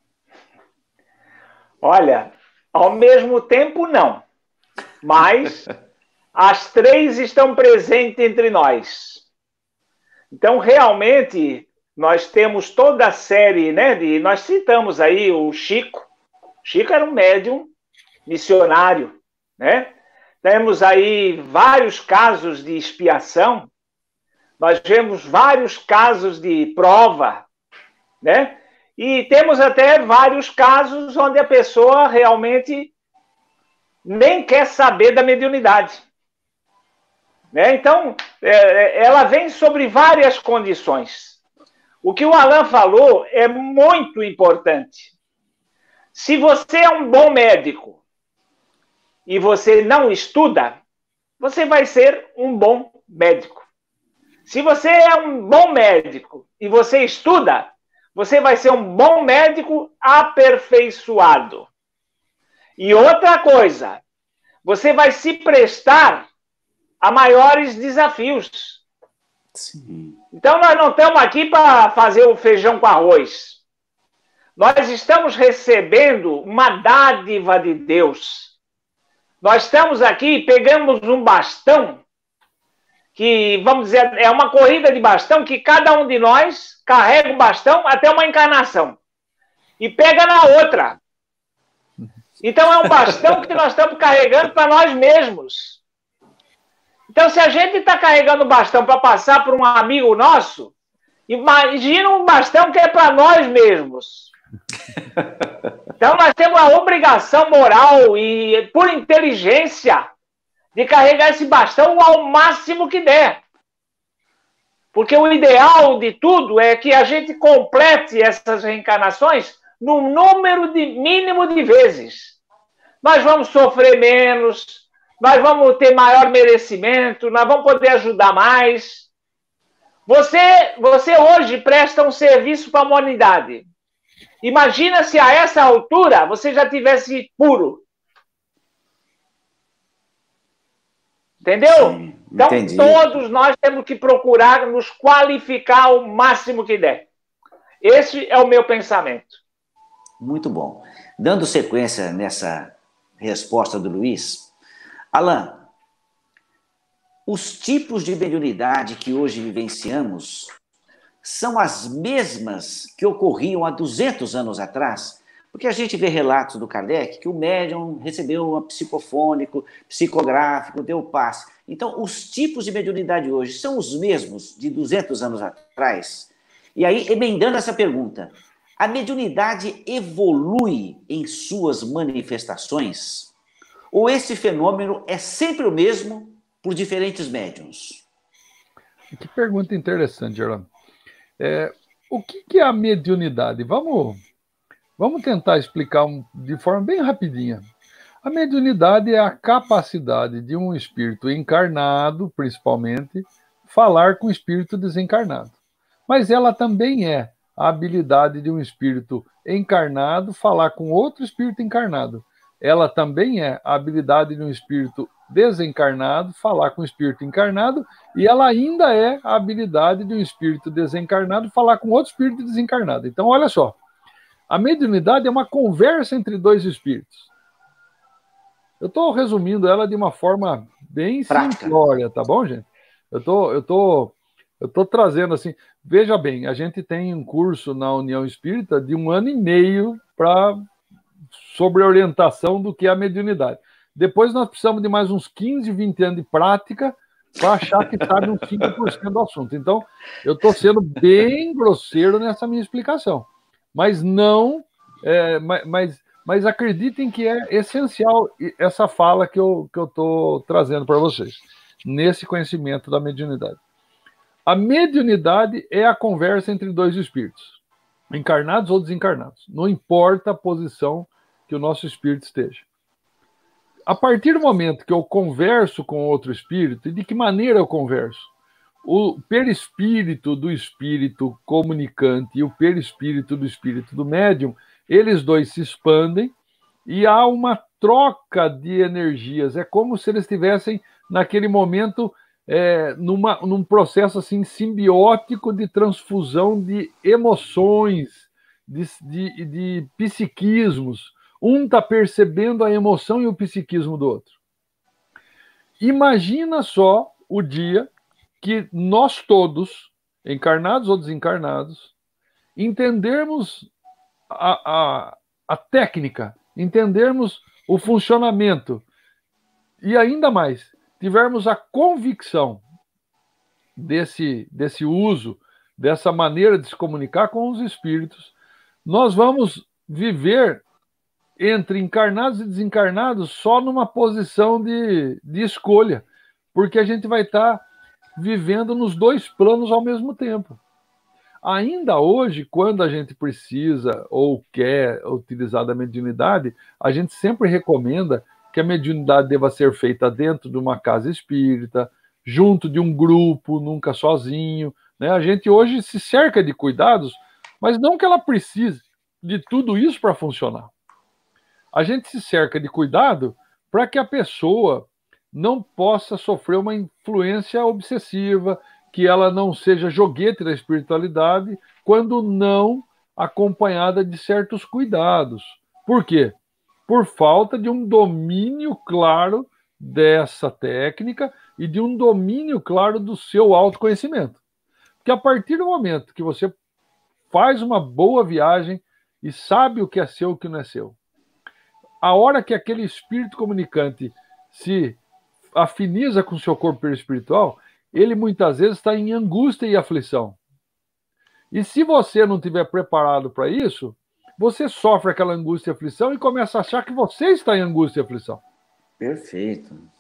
Olha, ao mesmo tempo não. Mas as três estão presentes entre nós. Então, realmente, nós temos toda a série, né? Nós citamos aí o Chico. Chico era um médium missionário, né? Temos aí vários casos de expiação. Nós vemos vários casos de prova, né? E temos até vários casos onde a pessoa realmente nem quer saber da mediunidade. Né? Então, ela vem sobre várias condições. O que o Alain falou é muito importante. Se você é um bom médico e você não estuda, você vai ser um bom médico. Se você é um bom médico e você estuda, você vai ser um bom médico aperfeiçoado. E outra coisa, você vai se prestar a maiores desafios. Sim. Então, nós não estamos aqui para fazer o feijão com arroz. Nós estamos recebendo uma dádiva de Deus. Nós estamos aqui, pegamos um bastão, que, vamos dizer, é uma corrida de bastão, que cada um de nós carrega o bastão até uma encarnação. E pega na outra. Então, é um bastão que nós estamos carregando para nós mesmos. Então, se a gente está carregando o bastão para passar para um amigo nosso, imagina um bastão que é para nós mesmos. Então, nós temos a obrigação moral e, por inteligência, de carregar esse bastão ao máximo que der. Porque o ideal de tudo é que a gente complete essas reencarnações num número mínimo de vezes. Nós vamos sofrer menos, nós vamos ter maior merecimento, nós vamos poder ajudar mais. Você hoje presta um serviço para a humanidade. Imagina se a essa altura você já tivesse puro. Entendeu? Sim, então, entendi. Todos nós temos que procurar nos qualificar o máximo que der. Esse é o meu pensamento. Muito bom. Dando sequência nessa resposta do Luiz, Alain, os tipos de mediunidade que hoje vivenciamos são as mesmas que ocorriam há 200 anos atrás? Porque a gente vê relatos do Kardec que o médium recebeu um psicofônico, psicográfico, deu passe. Então, os tipos de mediunidade hoje são os mesmos de 200 anos atrás? E aí, emendando essa pergunta, a mediunidade evolui em suas manifestações? Ou esse fenômeno é sempre o mesmo por diferentes médiuns? Que pergunta interessante, Geraldo. O que é a mediunidade? Vamos tentar explicar de forma bem rapidinha. A mediunidade é a capacidade de um espírito encarnado, principalmente, falar com o espírito desencarnado. Mas ela também é a habilidade de um espírito encarnado falar com outro espírito encarnado. Ela também é a habilidade de um espírito desencarnado falar com o espírito encarnado, e ela ainda é a habilidade de um espírito desencarnado falar com outro espírito desencarnado. Então, olha só, a mediunidade é uma conversa entre dois espíritos. Eu estou resumindo ela de uma forma bem simplória, tá bom, gente? Eu tô trazendo assim, veja bem, a gente tem um curso na União Espírita de 1 ano e meio sobre a orientação do que é a mediunidade. Depois nós precisamos de mais uns 15, 20 anos de prática para achar que sabe uns 5% do assunto. Então, eu estou sendo bem grosseiro nessa minha explicação. Mas não, mas acreditem que é essencial essa fala que eu estou trazendo para vocês, nesse conhecimento da mediunidade. A mediunidade é a conversa entre dois espíritos, encarnados ou desencarnados. Não importa a posição que o nosso espírito esteja. A partir do momento que eu converso com outro espírito, e de que maneira eu converso? O perispírito do espírito comunicante e o perispírito do espírito do médium, eles dois se expandem e há uma troca de energias. É como se eles estivessem, naquele momento, num processo assim, simbiótico de transfusão de emoções, de psiquismos. Um está percebendo a emoção e o psiquismo do outro. Imagina só o dia que nós todos, encarnados ou desencarnados, entendermos a técnica, entendermos o funcionamento e, ainda mais, tivermos a convicção desse uso, dessa maneira de se comunicar com os espíritos, nós vamos viver entre encarnados e desencarnados só numa posição de escolha, porque a gente vai estar vivendo nos dois planos ao mesmo tempo. Ainda hoje, quando a gente precisa ou quer utilizar da mediunidade, a gente sempre recomenda que a mediunidade deva ser feita dentro de uma casa espírita, junto de um grupo, nunca sozinho, né? A gente hoje se cerca de cuidados, mas não que ela precise de tudo isso para funcionar. A gente se cerca de cuidado para que a pessoa não possa sofrer uma influência obsessiva, que ela não seja joguete da espiritualidade, quando não acompanhada de certos cuidados. Por quê? Por falta de um domínio claro dessa técnica e de um domínio claro do seu autoconhecimento. Porque a partir do momento que você faz uma boa viagem e sabe o que é seu e o que não é seu, a hora que aquele espírito comunicante se afiniza com o seu corpo perispiritual, ele muitas vezes está em angústia e aflição. E se você não estiver preparado para isso, você sofre aquela angústia e aflição e começa a achar que você está em angústia e aflição. Perfeito.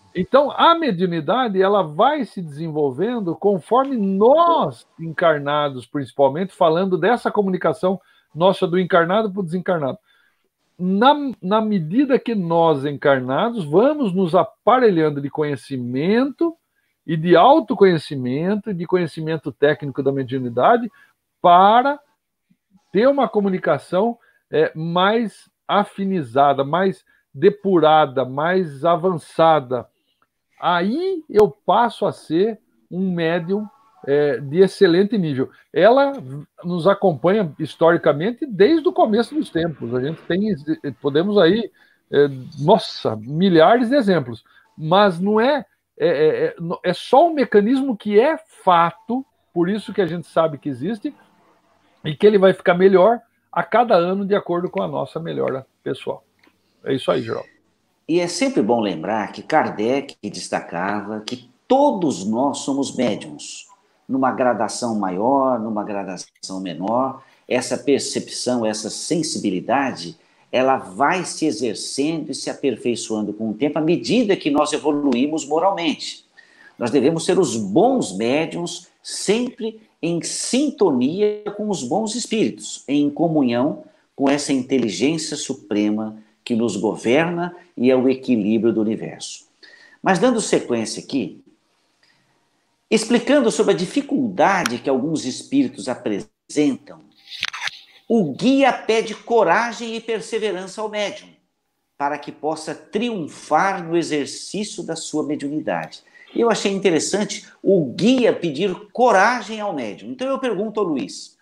Então, a mediunidade ela vai se desenvolvendo conforme nós, encarnados, principalmente, falando dessa comunicação nossa do encarnado para o desencarnado. Na medida que nós, encarnados, vamos nos aparelhando de conhecimento e de autoconhecimento, de conhecimento técnico da mediunidade, para ter uma comunicação mais afinizada, mais depurada, mais avançada. Aí eu passo a ser um médium de excelente nível. Ela nos acompanha historicamente desde o começo dos tempos. A gente podemos aí, nossa, milhares de exemplos, mas não é só um mecanismo que é fato, por isso que a gente sabe que existe, e que ele vai ficar melhor a cada ano de acordo com a nossa melhora pessoal. É isso aí, Geraldo. E é sempre bom lembrar que Kardec destacava que todos nós somos médiums, numa gradação maior, numa gradação menor. Essa percepção, essa sensibilidade, ela vai se exercendo e se aperfeiçoando com o tempo à medida que nós evoluímos moralmente. Nós devemos ser os bons médiums, sempre em sintonia com os bons espíritos, em comunhão com essa inteligência suprema que nos governa e é o equilíbrio do universo. Mas dando sequência aqui, explicando sobre a dificuldade que alguns espíritos apresentam, o guia pede coragem e perseverança ao médium, para que possa triunfar no exercício da sua mediunidade. E eu achei interessante o guia pedir coragem ao médium. Então eu pergunto ao Luiz,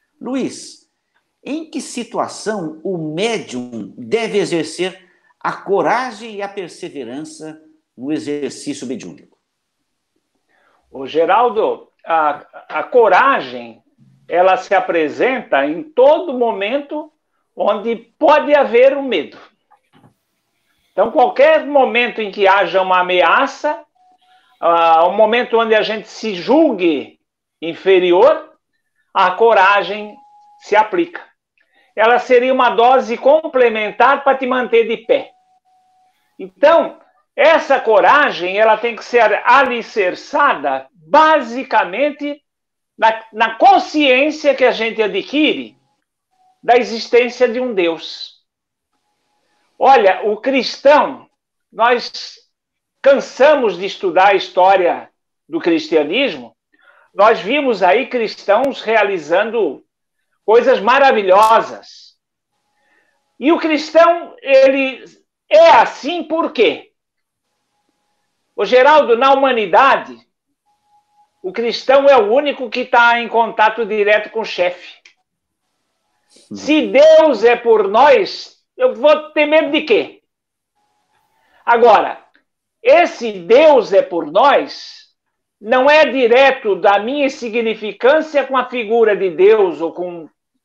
em que situação o médium deve exercer a coragem e a perseverança no exercício mediúnico? Ô, Geraldo, a coragem, ela se apresenta em todo momento onde pode haver um medo. Então, qualquer momento em que haja uma ameaça, um momento onde a gente se julgue inferior, a coragem se aplica. Ela seria uma dose complementar para te manter de pé. Então, essa coragem ela tem que ser alicerçada basicamente na consciência que a gente adquire da existência de um Deus. Olha, o cristão, nós cansamos de estudar a história do cristianismo, nós vimos aí cristãos realizando coisas maravilhosas. E o cristão, ele é assim por quê? O Geraldo, na humanidade, o cristão é o único que está em contato direto com o chefe. Se Deus é por nós, eu vou ter medo de quê? Agora, esse Deus é por nós não é direto da minha insignificância com a figura de Deus ou com...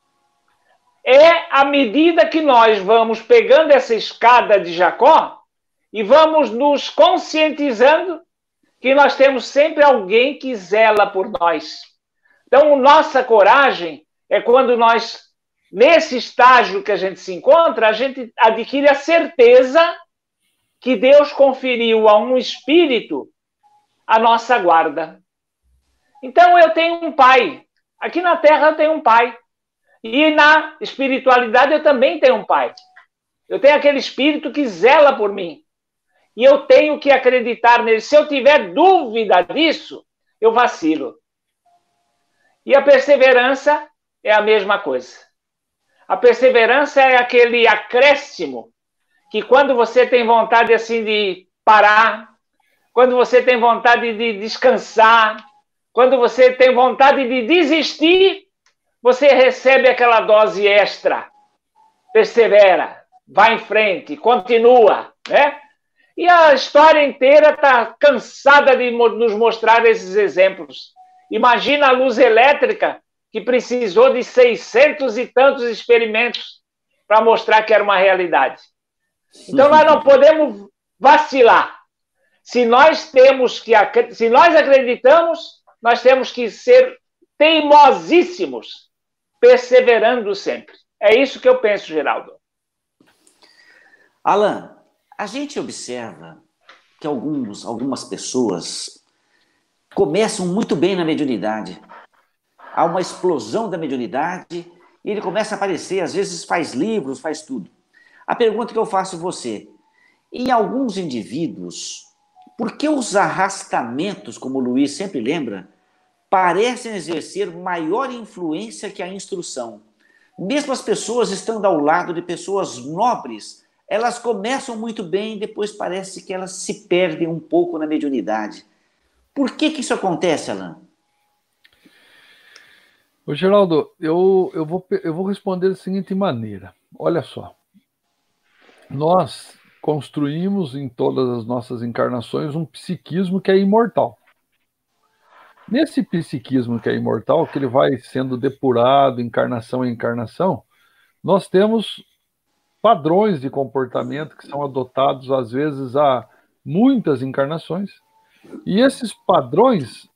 É à medida que nós vamos pegando essa escada de Jacó e vamos nos conscientizando que nós temos sempre alguém que zela por nós. Então, nossa coragem é quando nós, nesse estágio que a gente se encontra, a gente adquire a certeza que Deus conferiu a um espírito a nossa guarda. Então, eu tenho um pai. Aqui na Terra eu tenho um pai. E na espiritualidade eu também tenho um pai. Eu tenho aquele espírito que zela por mim. E eu tenho que acreditar nele. Se eu tiver dúvida disso, eu vacilo. E a perseverança é a mesma coisa. A perseverança é aquele acréscimo que quando você tem vontade assim de parar, quando você tem vontade de descansar, quando você tem vontade de desistir, você recebe aquela dose extra. Persevera, vai em frente, continua, né? E a história inteira está cansada de nos mostrar esses exemplos. Imagina a luz elétrica que precisou de 600 e tantos experimentos para mostrar que era uma realidade. Então nós não podemos vacilar. Se nós acreditamos, nós temos que ser teimosíssimos, perseverando sempre. É isso que eu penso, Geraldo. Alan, a gente observa que algumas pessoas começam muito bem na mediunidade. Há uma explosão da mediunidade e ele começa a aparecer, às vezes faz livros, faz tudo. A pergunta que eu faço a você, em alguns indivíduos, por que os arrastamentos, como o Luiz sempre lembra, parecem exercer maior influência que a instrução? Mesmo as pessoas estando ao lado de pessoas nobres, elas começam muito bem e depois parece que elas se perdem um pouco na mediunidade. Por que isso acontece, Alain? Ô, Geraldo, eu vou responder da seguinte maneira. Olha só. Nós construímos em todas as nossas encarnações um psiquismo que é imortal. Nesse psiquismo que é imortal, que ele vai sendo depurado, encarnação em encarnação, nós temos padrões de comportamento que são adotados, às vezes, há muitas encarnações. E esses padrões,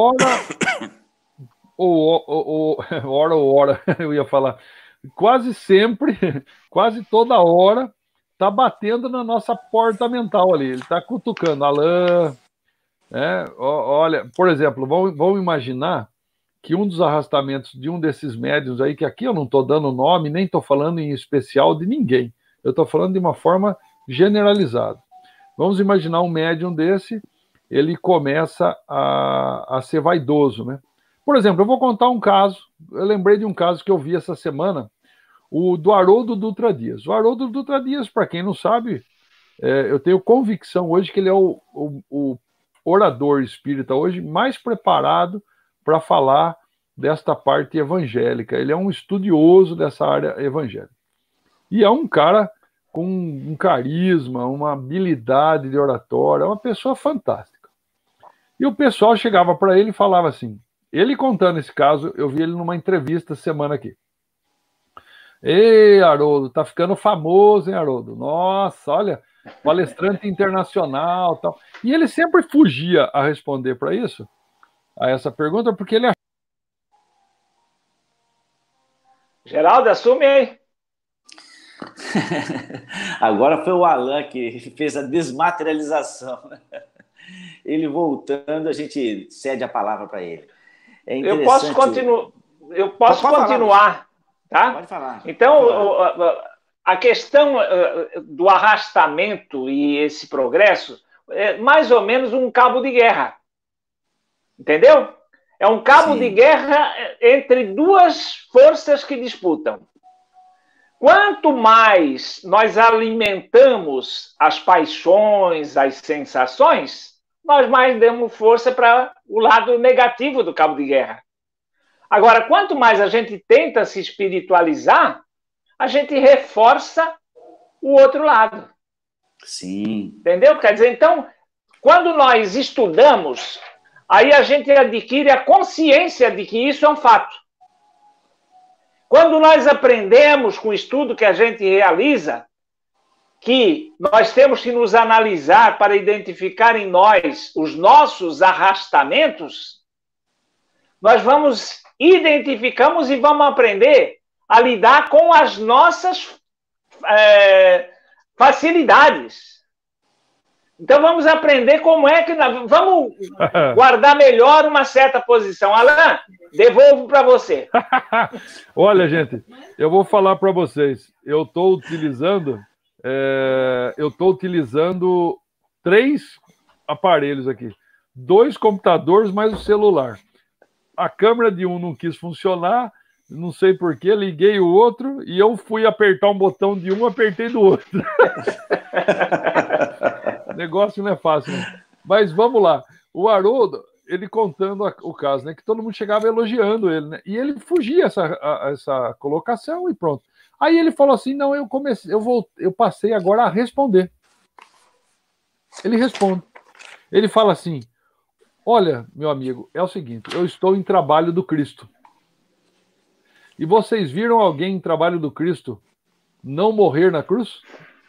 eu ia falar, quase sempre, quase toda hora, está batendo na nossa porta mental ali. Ele está cutucando. Alain, olha, por exemplo, vamos imaginar que um dos arrastamentos de um desses médiuns aí, que aqui eu não estou dando nome, nem estou falando em especial de ninguém, eu estou falando de uma forma generalizada. Vamos imaginar um médium desse, ele começa a ser vaidoso, né? Por exemplo, eu vou contar um caso, eu lembrei de um caso que eu vi essa semana, o do Haroldo Dutra Dias. O Haroldo Dutra Dias, para quem não sabe, eu tenho convicção hoje que ele é o orador espírita hoje mais preparado para falar desta parte evangélica. Ele é um estudioso dessa área evangélica. E é um cara com um carisma, uma habilidade de oratória, é uma pessoa fantástica. E o pessoal chegava para ele e falava assim, ele contando esse caso, eu vi ele numa entrevista semana aqui. Ei, Haroldo, tá ficando famoso, hein, Haroldo? Nossa, olha, palestrante internacional tal. E ele sempre fugia a responder para isso, a essa pergunta, porque ele... Geraldo, assume aí. Agora foi o Alain que fez a desmaterialização. Ele voltando, a gente cede a palavra para ele. É eu posso continuar, tá? Pode falar. Então, pode falar. A questão do arrastamento e esse progresso é mais ou menos um cabo de guerra. Entendeu? É um cabo de guerra entre duas forças que disputam. Quanto mais nós alimentamos as paixões, as sensações, nós mais damos força para o lado negativo do cabo de guerra. Agora, quanto mais a gente tenta se espiritualizar, a gente reforça o outro lado. Sim. Entendeu? Quer dizer, então, quando nós estudamos, aí a gente adquire a consciência de que isso é um fato. Quando nós aprendemos com o estudo que a gente realiza, que nós temos que nos analisar para identificar em nós os nossos arrastamentos, nós identificamos e vamos aprender a lidar com as nossas facilidades. Então vamos aprender como é que... Vamos guardar melhor uma certa posição. Alain, devolvo para você. Olha, gente, eu vou falar para vocês. Eu estou utilizando 3 aparelhos aqui. 2 computadores mais o celular. A câmera de um não quis funcionar, não sei porquê, liguei o outro e eu fui apertar um botão de um, apertei do outro. O negócio não é fácil, né? Mas vamos lá. O Haroldo, ele contando o caso, né? Que todo mundo chegava elogiando ele, né? E ele fugia essa colocação e pronto. Aí ele falou assim, não, eu passei agora a responder. Ele responde. Ele fala assim, olha, meu amigo, é o seguinte, eu estou em trabalho do Cristo. E vocês viram alguém em trabalho do Cristo não morrer na cruz?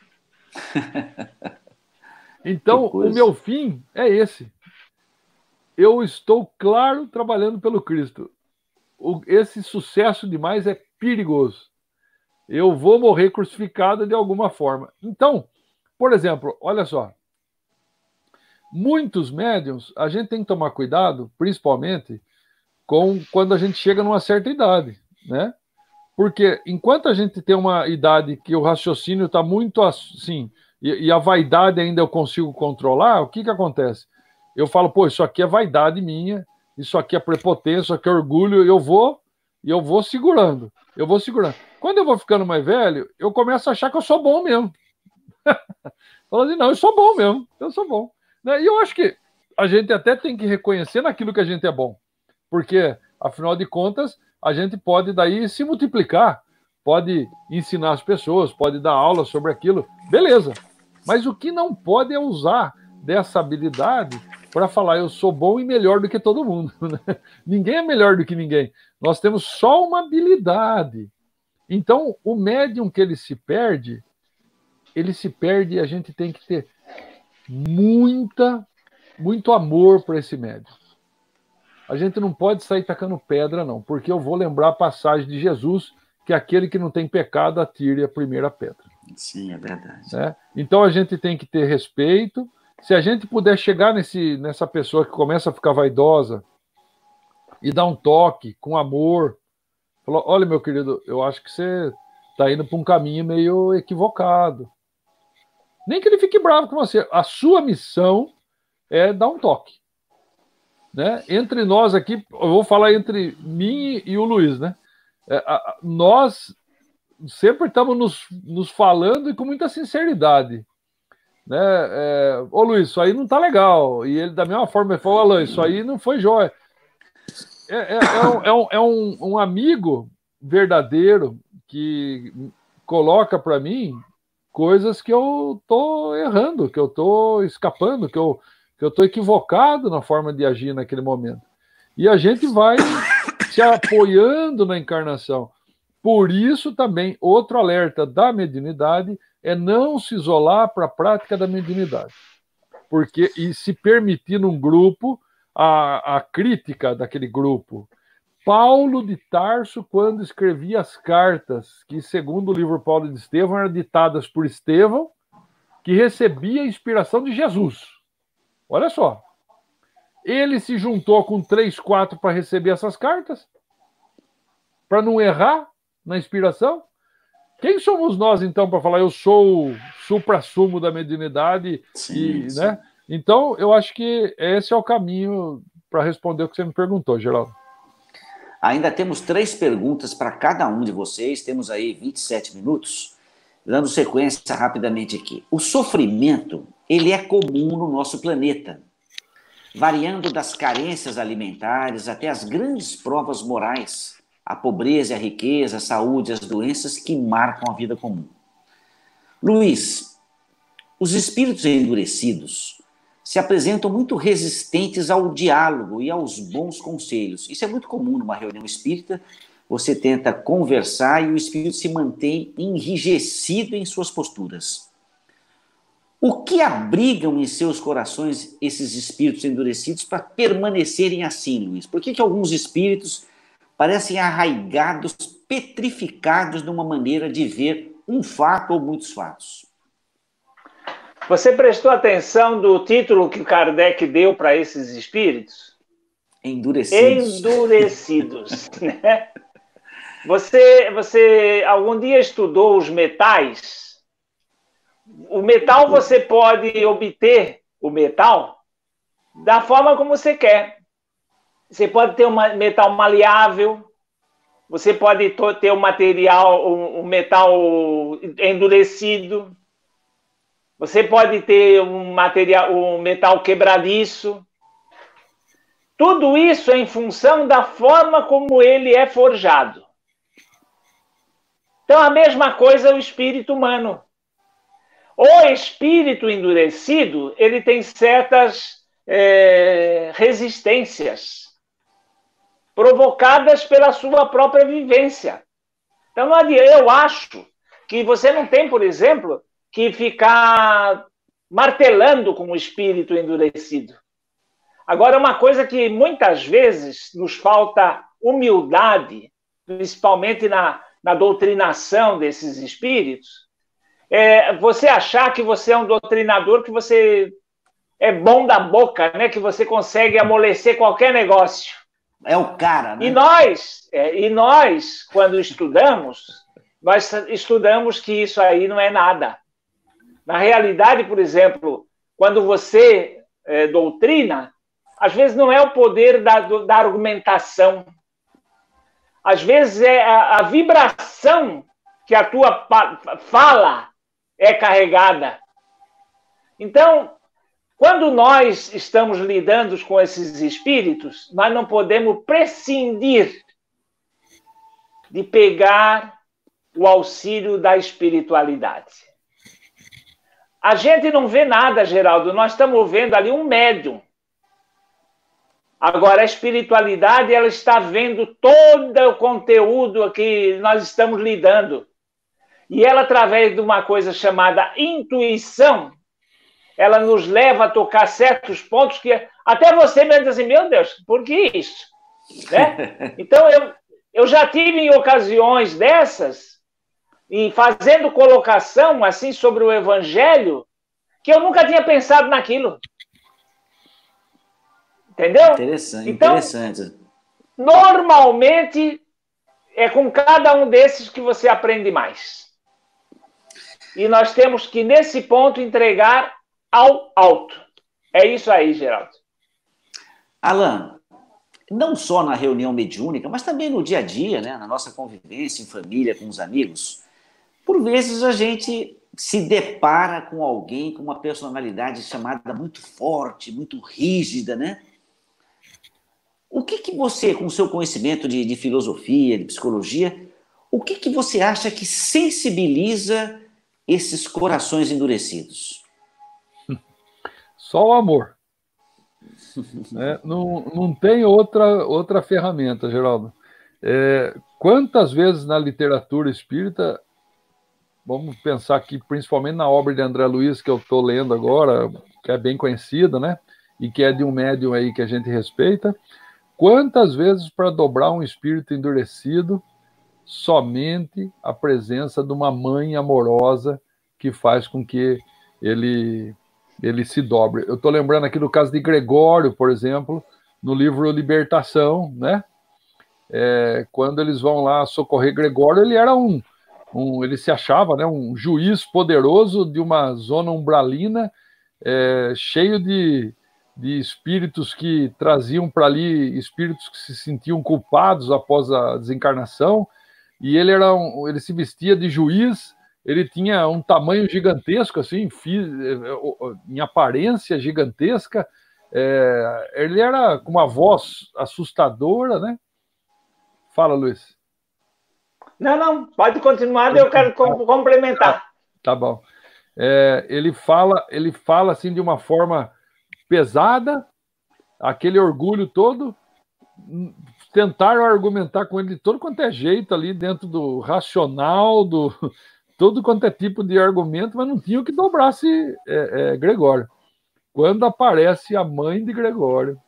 Então, o meu fim é esse. Eu estou, claro, trabalhando pelo Cristo. Esse sucesso demais é perigoso. Eu vou morrer crucificado de alguma forma. Então, por exemplo, olha só. muitos médiums, a gente tem que tomar cuidado, principalmente quando a gente chega numa certa idade, né? Porque enquanto a gente tem uma idade que o raciocínio está muito assim, e a vaidade ainda eu consigo controlar, o que acontece? Eu falo, pô, isso aqui é vaidade minha, isso aqui é prepotência, isso aqui é orgulho, e eu vou segurando, eu vou segurando. Quando eu vou ficando mais velho, eu começo a achar que eu sou bom mesmo. Falo assim, não, eu sou bom mesmo, eu sou bom. E eu acho que a gente até tem que reconhecer naquilo que a gente é bom, porque, afinal de contas, a gente pode daí se multiplicar, pode ensinar as pessoas, pode dar aula sobre aquilo, beleza. Mas o que não pode é usar dessa habilidade para falar eu sou bom e melhor do que todo mundo. Né? Ninguém é melhor do que ninguém. Nós temos só uma habilidade. Então, o médium que ele se perde e a gente tem que ter muito amor por esse médium. A gente não pode sair tacando pedra, não, porque eu vou lembrar a passagem de Jesus, que aquele que não tem pecado atire a primeira pedra. Sim, é verdade. Né? Então a gente tem que ter respeito. Se a gente puder chegar nessa pessoa que começa a ficar vaidosa e dar um toque com amor, falar, olha, meu querido, eu acho que você está indo para um caminho meio equivocado. Nem que ele fique bravo com você. A sua missão é dar um toque. Né? Entre nós aqui, eu vou falar entre mim e o Luiz, né? Nós sempre estamos nos falando e com muita sinceridade. Né? Ô Luiz, isso aí não tá legal. E ele, da mesma forma, ele falou, Alain, isso aí não foi jóia. É um amigo verdadeiro que coloca para mim coisas que eu tô errando, que eu tô escapando, que eu tô equivocado na forma de agir naquele momento. E a gente vai se apoiando na encarnação. Por isso também, outro alerta da mediunidade é não se isolar para a prática da mediunidade. Porque, e se permitir num grupo a crítica daquele grupo. Paulo de Tarso, quando escrevia as cartas, que segundo o livro Paulo de Estevão, eram ditadas por Estevão, que recebia a inspiração de Jesus. Olha só. Ele se juntou com 3, 4 para receber essas cartas, para não errar na inspiração. Quem somos nós, então, para falar eu sou o supra-sumo da mediunidade? Sim, sim. Né? Então, eu acho que esse é o caminho para responder o que você me perguntou, Geraldo. Ainda temos 3 perguntas para cada um de vocês, temos aí 27 minutos. Dando sequência rapidamente aqui. O sofrimento, ele é comum no nosso planeta, variando das carências alimentares até as grandes provas morais, a pobreza, a riqueza, a saúde, as doenças que marcam a vida comum. Luiz, os espíritos endurecidos se apresentam muito resistentes ao diálogo e aos bons conselhos. Isso é muito comum numa reunião espírita. Você tenta conversar e o espírito se mantém enrijecido em suas posturas. O que abrigam em seus corações esses espíritos endurecidos para permanecerem assim, Luiz? Por que alguns espíritos parecem arraigados, petrificados numa maneira de ver um fato ou muitos fatos? Você prestou atenção do título que Kardec deu para esses espíritos? Endurecidos. Endurecidos, né? Você algum dia estudou os metais? O metal, você pode obter o metal da forma como você quer. Você pode ter um metal maleável, você pode ter um metal endurecido, você pode ter um metal quebradiço. Tudo isso é em função da forma como ele é forjado. Então, a mesma coisa é o espírito humano. O espírito endurecido, ele tem certas resistências provocadas pela sua própria vivência. Então, não adianta. Eu acho que você não tem, por exemplo, que ficar martelando com o espírito endurecido. Agora, uma coisa que muitas vezes nos falta humildade, principalmente na doutrinação desses espíritos, é você achar que você é um doutrinador, que você é bom da boca, né? Que você consegue amolecer qualquer negócio. É o cara, né? E nós, quando estudamos, nós estudamos que isso aí não é nada. Na realidade, por exemplo, quando você doutrina, às vezes não é o poder da argumentação. Às vezes é a vibração que a tua fala é carregada. Então, quando nós estamos lidando com esses espíritos, nós não podemos prescindir de pegar o auxílio da espiritualidade. A gente não vê nada, Geraldo, nós estamos vendo ali um médium. Agora, a espiritualidade, ela está vendo todo o conteúdo que nós estamos lidando. E ela, através de uma coisa chamada intuição, ela nos leva a tocar certos pontos que até você mesmo diz assim, meu Deus, por que isso? Né? Então, eu já tive em ocasiões dessas, e fazendo colocação assim sobre o Evangelho, que eu nunca tinha pensado naquilo. Entendeu? Interessante, então, interessante. Normalmente, é com cada um desses que você aprende mais. E nós temos que, nesse ponto, entregar ao alto. É isso aí, Geraldo. Alan, não só na reunião mediúnica, mas também no dia a dia, né, na nossa convivência em família, com os amigos, por vezes a gente se depara com alguém com uma personalidade chamada muito forte, muito rígida, né? O que você, com o seu conhecimento de filosofia, de psicologia, o que você acha que sensibiliza esses corações endurecidos? Só o amor. Não tem outra ferramenta, Geraldo. Quantas vezes na literatura espírita, vamos pensar aqui principalmente na obra de André Luiz, que eu estou lendo agora, que é bem conhecida, né? E que é de um médium aí que a gente respeita. Quantas vezes para dobrar um espírito endurecido, somente a presença de uma mãe amorosa que faz com que ele se dobre. Eu estou lembrando aqui do caso de Gregório, por exemplo, no livro Libertação, né? Quando eles vão lá socorrer Gregório, ele era ele se achava, né, um juiz poderoso de uma zona umbralina, cheio de espíritos que traziam para ali, espíritos que se sentiam culpados após a desencarnação, e ele se vestia de juiz, ele tinha um tamanho gigantesco, assim, em aparência gigantesca, ele era com uma voz assustadora, né? Fala, Luiz. Não, pode continuar, eu quero complementar. Tá bom. Ele fala assim de uma forma pesada, aquele orgulho todo. Tentaram argumentar com ele de todo quanto é jeito ali, dentro do racional, todo quanto é tipo de argumento, mas não tinha o que dobrasse Gregório. Quando aparece a mãe de Gregório,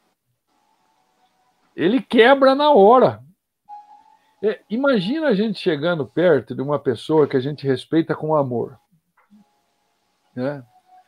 ele quebra na hora. Imagina a gente chegando perto de uma pessoa que a gente respeita com amor, né?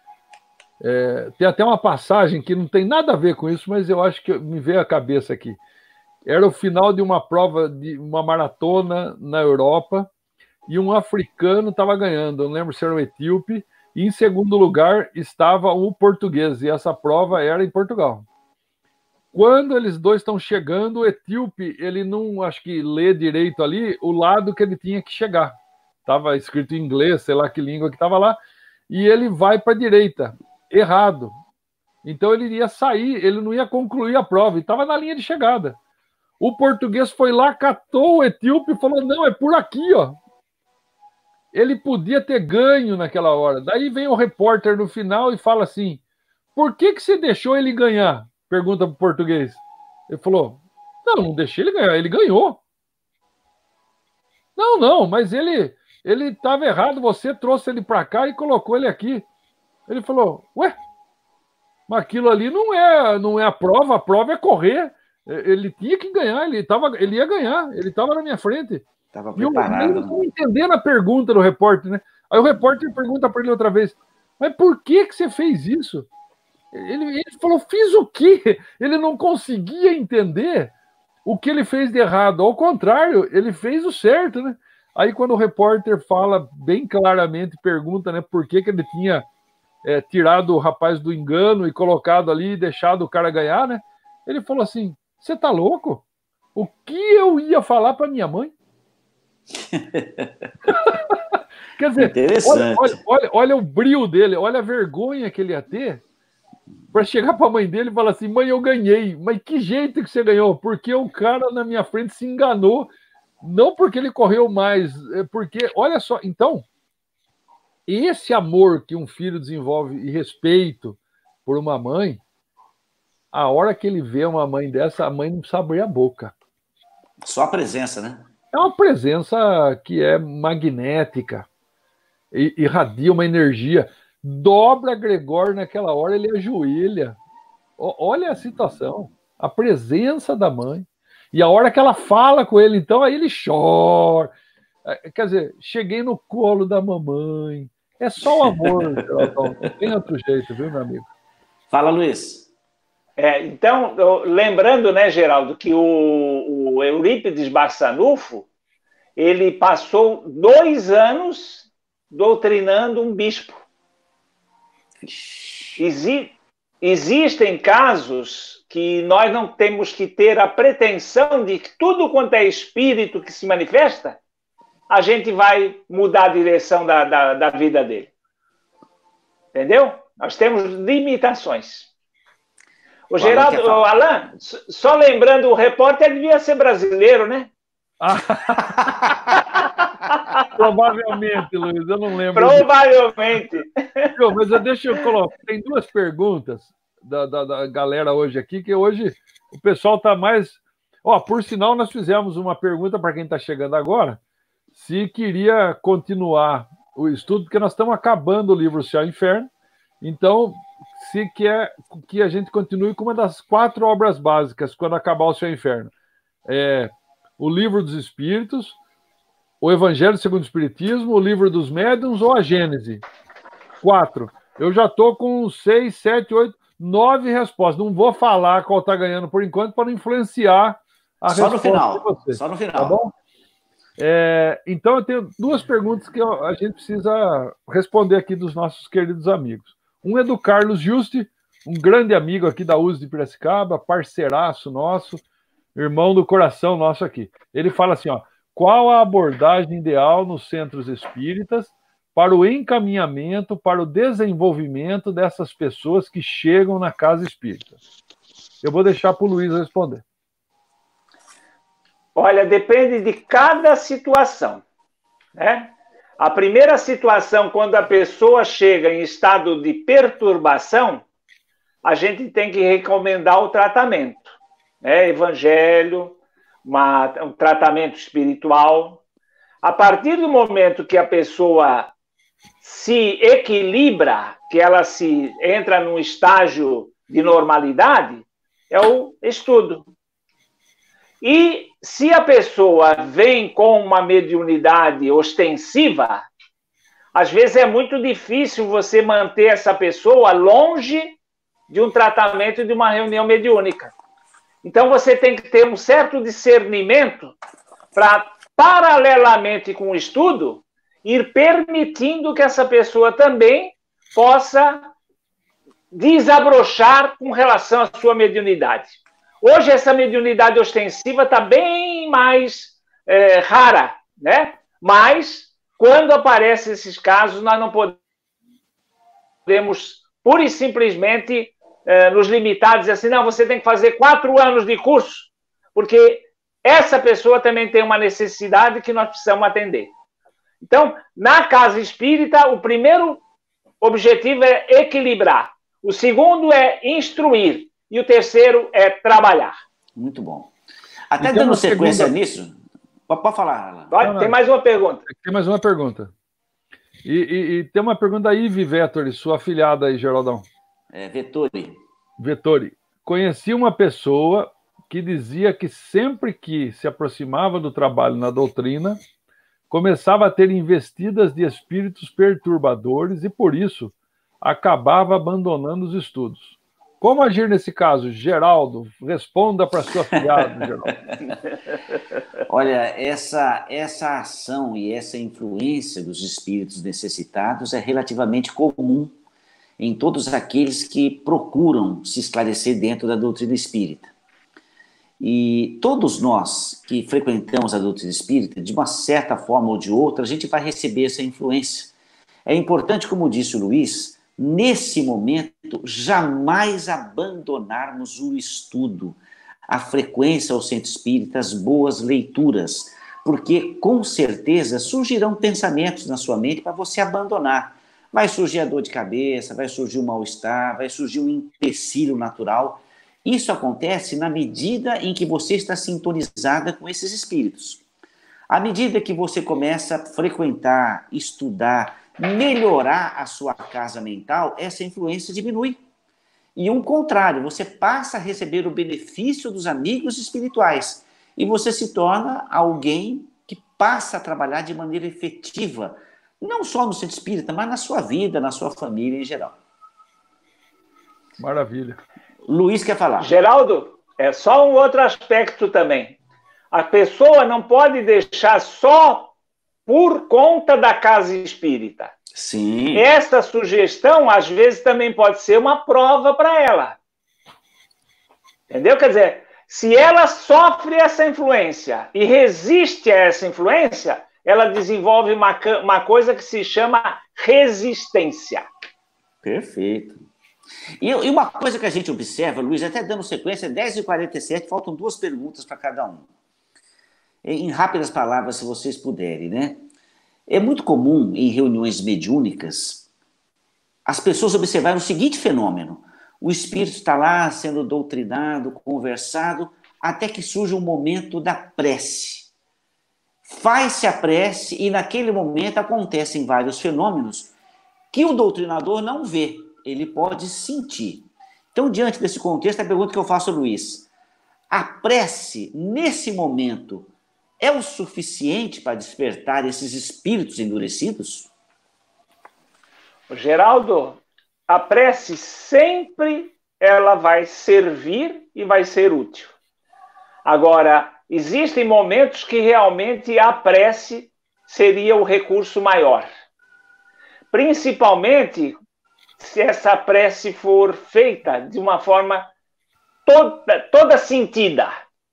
Tem até uma passagem que não tem nada a ver com isso, mas eu acho que me veio à cabeça aqui. Era o final de uma prova de uma maratona na Europa e um africano estava ganhando, eu não lembro se era um etíope, e em segundo lugar estava o português, e essa prova era em Portugal. Quando eles dois estão chegando, o etíope, ele não, acho que lê direito ali o lado que ele tinha que chegar. Estava escrito em inglês, sei lá que língua que estava lá, e ele vai para a direita, errado. Então ele iria sair, ele não ia concluir a prova, e estava na linha de chegada. O português foi lá, catou o etíope e falou, não, é por aqui, ó. Ele podia ter ganho naquela hora. Daí vem o repórter no final e fala assim, por que você deixou ele ganhar? Pergunta para o português. Ele falou, não deixei ele ganhar, ele ganhou. Não, mas ele estava errado, você trouxe ele para cá e colocou ele aqui. Ele falou, ué, mas aquilo ali não é a prova é correr. Ele tinha que ganhar, ele ia ganhar, ele estava na minha frente. Estava preparado. Eu não entendendo a pergunta do repórter, né? Aí o repórter pergunta para ele outra vez, mas por que você fez isso? Ele falou, fiz o quê? Ele não conseguia entender o que ele fez de errado. Ao contrário, ele fez o certo, né? Aí quando o repórter fala bem claramente, pergunta, né, por que ele tinha tirado o rapaz do engano e colocado ali e deixado o cara ganhar, né? Ele falou assim, você tá louco? O que eu ia falar para minha mãe? Quer dizer, olha o brio dele, olha a vergonha que ele ia ter para chegar para a mãe dele e falar assim, mãe, eu ganhei. Mas que jeito que você ganhou? Porque o cara na minha frente se enganou. Não porque ele correu mais, é porque, olha só, então, esse amor que um filho desenvolve e respeito por uma mãe, a hora que ele vê uma mãe dessa, a mãe não precisa abrir a boca. Só a presença, né? É uma presença que é magnética, irradia uma energia. Dobra Gregório naquela hora, ele ajoelha. Olha a situação, a presença da mãe. E a hora que ela fala com ele, então, aí ele chora. Quer dizer, cheguei no colo da mamãe. É só o amor, Geraldão. Não tem outro jeito, viu, meu amigo? Fala, Luiz. Então, lembrando, né, Geraldo, que o Eurípides Barçanufo, ele passou 2 anos doutrinando um bispo. Existem casos que nós não temos que ter a pretensão de que tudo quanto é espírito que se manifesta, a gente vai mudar a direção da vida dele. Entendeu? Nós temos limitações. O Geraldo, o Alain, só lembrando, o repórter devia ser brasileiro, né? Provavelmente, Luiz, eu não lembro. Provavelmente. Mas deixa eu colocar. Tem 2 perguntas da galera hoje aqui, que hoje o pessoal está mais. Por sinal, nós fizemos uma pergunta para quem está chegando agora, se queria continuar o estudo, porque nós estamos acabando o livro Céu e Inferno. Então, se quer que a gente continue com uma das 4 obras básicas quando acabar o Céu e Inferno. O Livro dos Espíritos, o Evangelho segundo o Espiritismo, o Livro dos Médiuns ou a Gênese. 4. Eu já estou com 6, 7, 8, 9 respostas. Não vou falar qual está ganhando por enquanto para não influenciar a resposta de vocês. Só no final. Tá bom? Então, eu tenho 2 perguntas que a gente precisa responder aqui dos nossos queridos amigos. Um é do Carlos Juste, um grande amigo aqui da USP de Piracicaba, parceiraço nosso, irmão do coração nosso aqui. Ele fala assim, qual a abordagem ideal nos centros espíritas para o encaminhamento, para o desenvolvimento dessas pessoas que chegam na casa espírita? Eu vou deixar para o Luiz responder. Olha, depende de cada situação, né? A primeira situação, quando a pessoa chega em estado de perturbação, a gente tem que recomendar o tratamento, né? Evangelho, um tratamento espiritual. A partir do momento que a pessoa se equilibra, que ela se entra num estágio de normalidade, é o estudo. E se a pessoa vem com uma mediunidade ostensiva, às vezes é muito difícil você manter essa pessoa longe de um tratamento e de uma reunião mediúnica. Então você tem que ter um certo discernimento para, paralelamente com o estudo, ir permitindo que essa pessoa também possa desabrochar com relação à sua mediunidade. Hoje, essa mediunidade ostensiva está bem mais rara, né? Mas, quando aparecem esses casos, nós não podemos, pura e simplesmente, nos limitar a dizer assim, não, você tem que fazer 4 anos de curso, porque essa pessoa também tem uma necessidade que nós precisamos atender. Então, na casa espírita, o primeiro objetivo é equilibrar. O segundo é instruir. E o terceiro é trabalhar. Muito bom. Até então, dando sequência nisso... Pode falar, Alan. Tem mais uma pergunta. Tem mais uma pergunta. E tem uma pergunta da Ive Vettori, sua afilhada aí, Geraldão. Vettori. Conheci uma pessoa que dizia que sempre que se aproximava do trabalho na doutrina, começava a ter investidas de espíritos perturbadores e, por isso, acabava abandonando os estudos. Como agir nesse caso? Geraldo, responda para sua afilhada, Geraldo. Olha, essa ação e essa influência dos espíritos necessitados é relativamente comum em todos aqueles que procuram se esclarecer dentro da doutrina espírita. E todos nós que frequentamos a doutrina espírita, de uma certa forma ou de outra, a gente vai receber essa influência. É importante, como disse o Luiz, nesse momento, jamais abandonarmos o estudo, a frequência ao centro espírita, as boas leituras, porque com certeza surgirão pensamentos na sua mente para você abandonar. Vai surgir a dor de cabeça, vai surgir o mal-estar, vai surgir um empecilho natural. Isso acontece na medida em que você está sintonizada com esses espíritos. À medida que você começa a frequentar, estudar, melhorar a sua casa mental, essa influência diminui. E o contrário, você passa a receber o benefício dos amigos espirituais e você se torna alguém que passa a trabalhar de maneira efetiva, não só no centro espírita, mas na sua vida, na sua família em geral. Maravilha. Luiz quer falar. Geraldo, é só um outro aspecto também. A pessoa não pode deixar só por conta da casa espírita. Sim. Esta sugestão, às vezes, também pode ser uma prova para ela. Entendeu? Quer dizer, se ela sofre essa influência e resiste a essa influência, ela desenvolve uma coisa que se chama resistência. Perfeito. E uma coisa que a gente observa, Luiz, até dando sequência, 10h47, faltam 2 perguntas para cada um. Em rápidas palavras, se vocês puderem, né? É muito comum em reuniões mediúnicas as pessoas observarem o seguinte fenômeno: o espírito está lá sendo doutrinado, conversado, até que surge um momento da prece. Faz-se a prece e naquele momento acontecem vários fenômenos que o doutrinador não vê, ele pode sentir. Então, diante desse contexto, a pergunta que eu faço ao Luiz: a prece, nesse momento, é o suficiente para despertar esses espíritos endurecidos? Geraldo, a prece sempre ela vai servir e vai ser útil. Agora, existem momentos que realmente a prece seria o recurso maior. Principalmente se essa prece for feita de uma forma toda sentida.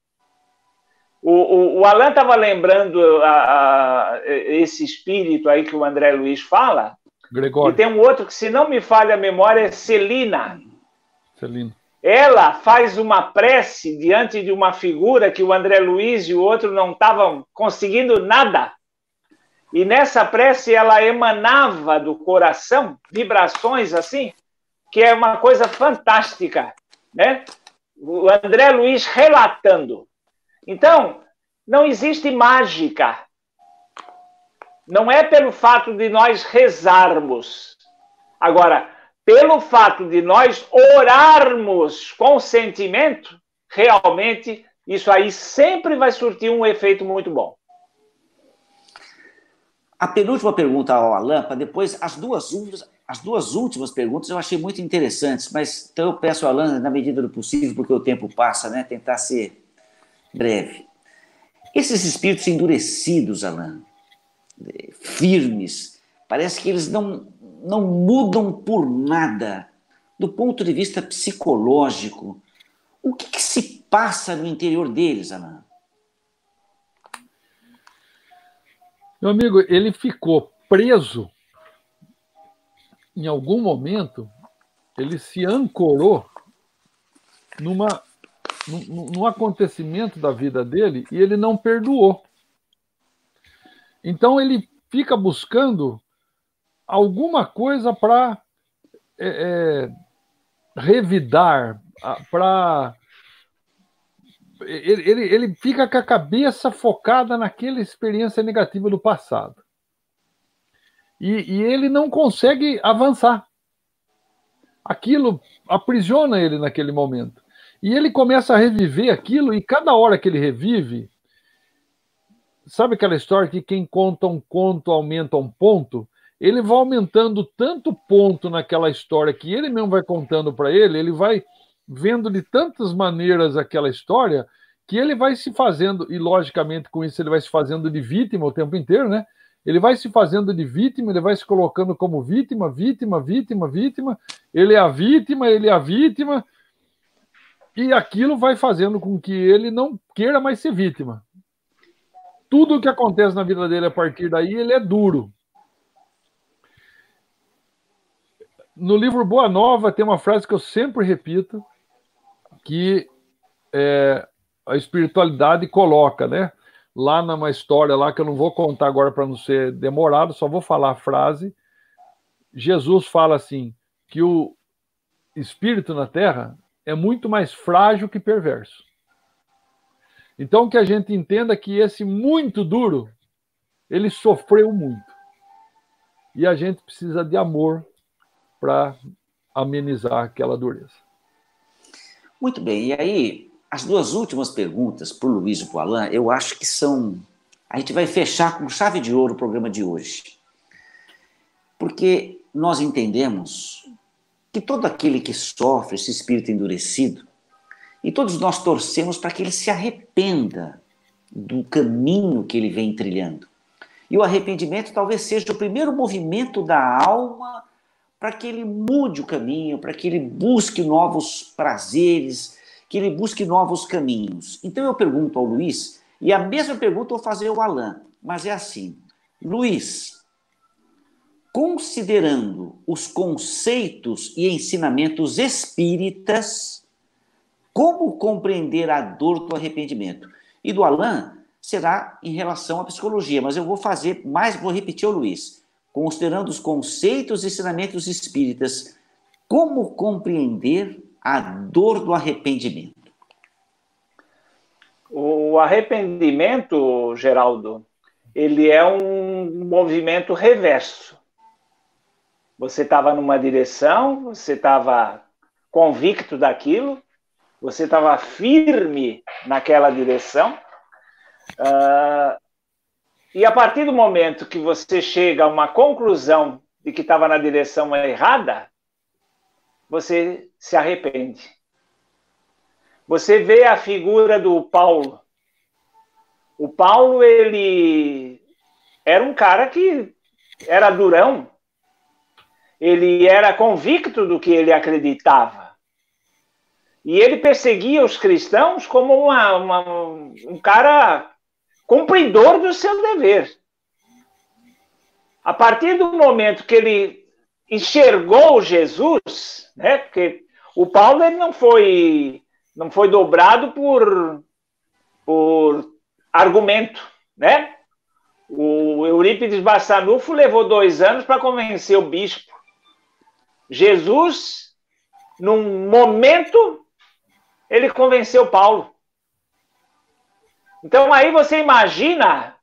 O Alan estava lembrando esse espírito aí que o André Luiz fala. Gregório. E tem um outro que, se não me falha a memória, é Celina. Celina. Ela faz uma prece diante de uma figura que o André Luiz e o outro não estavam conseguindo nada. E nessa prece ela emanava do coração vibrações assim, que é uma coisa fantástica, né? O André Luiz relatando. Então, não existe mágica. Não é pelo fato de nós rezarmos. Agora, pelo fato de nós orarmos com sentimento, realmente, isso aí sempre vai surtir um efeito muito bom. A penúltima pergunta ao Alan, para depois as duas últimas perguntas eu achei muito interessantes, mas então eu peço ao Alan, na medida do possível, porque o tempo passa, né, tentar ser breve. Esses espíritos endurecidos, Alan, firmes, parece que eles não mudam por nada. Do ponto de vista psicológico, o que se passa no interior deles, Alan? Meu amigo, ele ficou preso em algum momento, ele se ancorou num acontecimento da vida dele e ele não perdoou. Então ele fica buscando alguma coisa para revidar, para... Ele fica com a cabeça focada naquela experiência negativa do passado. E ele não consegue avançar. Aquilo aprisiona ele naquele momento. E ele começa a reviver aquilo, e cada hora que ele revive, sabe aquela história que quem conta um conto aumenta um ponto? ele vai aumentando tanto ponto naquela história que ele mesmo vai contando para ele vai vendo de tantas maneiras aquela história que ele vai se fazendo, e logicamente com isso ele vai se fazendo de vítima o tempo inteiro, né? Ele vai se fazendo de vítima, ele vai se colocando como vítima, vítima, vítima, vítima, ele é a vítima, e aquilo vai fazendo com que ele não queira mais ser vítima. Tudo o que acontece na vida dele a partir daí, ele é duro. No livro Boa Nova tem uma frase que eu sempre repito, que a espiritualidade coloca, né? Lá numa história lá que eu não vou contar agora para não ser demorado, só vou falar a frase. Jesus fala assim, que o espírito na Terra é muito mais frágil que perverso. Então que a gente entenda que esse muito duro, ele sofreu muito. E a gente precisa de amor para amenizar aquela dureza. Muito bem, e aí, as duas últimas perguntas para o Luiz e para o Alain, eu acho que são... A gente vai fechar com chave de ouro o programa de hoje. Porque nós entendemos que todo aquele que sofre esse espírito endurecido, e todos nós torcemos para que ele se arrependa do caminho que ele vem trilhando. E o arrependimento talvez seja o primeiro movimento da alma para que ele mude o caminho, para que ele busque novos prazeres, que ele busque novos caminhos. Então eu pergunto ao Luiz, e a mesma pergunta eu vou fazer ao Alain, mas é assim, Luiz, considerando os conceitos e ensinamentos espíritas, como compreender a dor do arrependimento? E do Alain será em relação à psicologia, mas eu vou fazer mais, vou repetir ao Luiz. Considerando os conceitos e ensinamentos espíritas, como compreender a dor do arrependimento? O arrependimento, Geraldo, ele é um movimento reverso. Você estava numa direção, você estava convicto daquilo, você estava firme naquela direção, e a partir do momento que você chega a uma conclusão de que estava na direção errada, você se arrepende. Você vê a figura do Paulo. O Paulo, ele era um cara que era durão. Ele era convicto do que ele acreditava. E ele perseguia os cristãos como um cara cumpridor do seu dever. A partir do momento que ele enxergou Jesus, né, porque o Paulo ele não foi dobrado por argumento, né? O Eurípides Barçanufo levou 2 anos para convencer o bispo. Jesus, num momento, ele convenceu Paulo. Então aí você imagina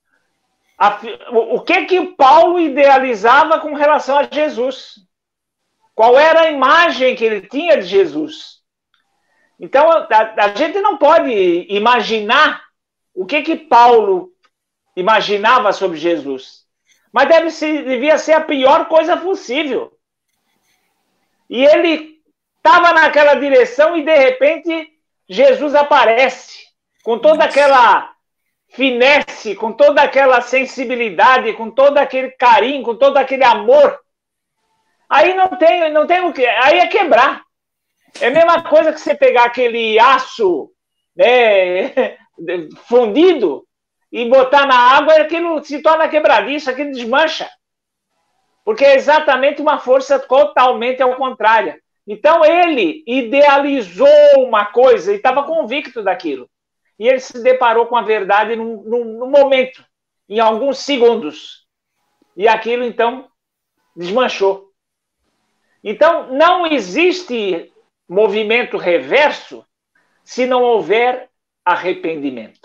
o que Paulo idealizava com relação a Jesus. Qual era a imagem que ele tinha de Jesus? Então a gente não pode imaginar o que Paulo imaginava sobre Jesus. Mas devia ser a pior coisa possível. E ele estava naquela direção e de repente Jesus aparece com toda aquela finesse, com toda aquela sensibilidade, com todo aquele carinho, com todo aquele amor. Aí não tem o que, aí é quebrar. É a mesma coisa que você pegar aquele aço, né, fundido e botar na água, aquilo se torna quebradiço, aquilo desmancha. Porque é exatamente uma força totalmente ao contrário. Então ele idealizou uma coisa e estava convicto daquilo. E ele se deparou com a verdade num momento, em alguns segundos. E aquilo, então, desmanchou. Então, não existe movimento reverso se não houver arrependimento.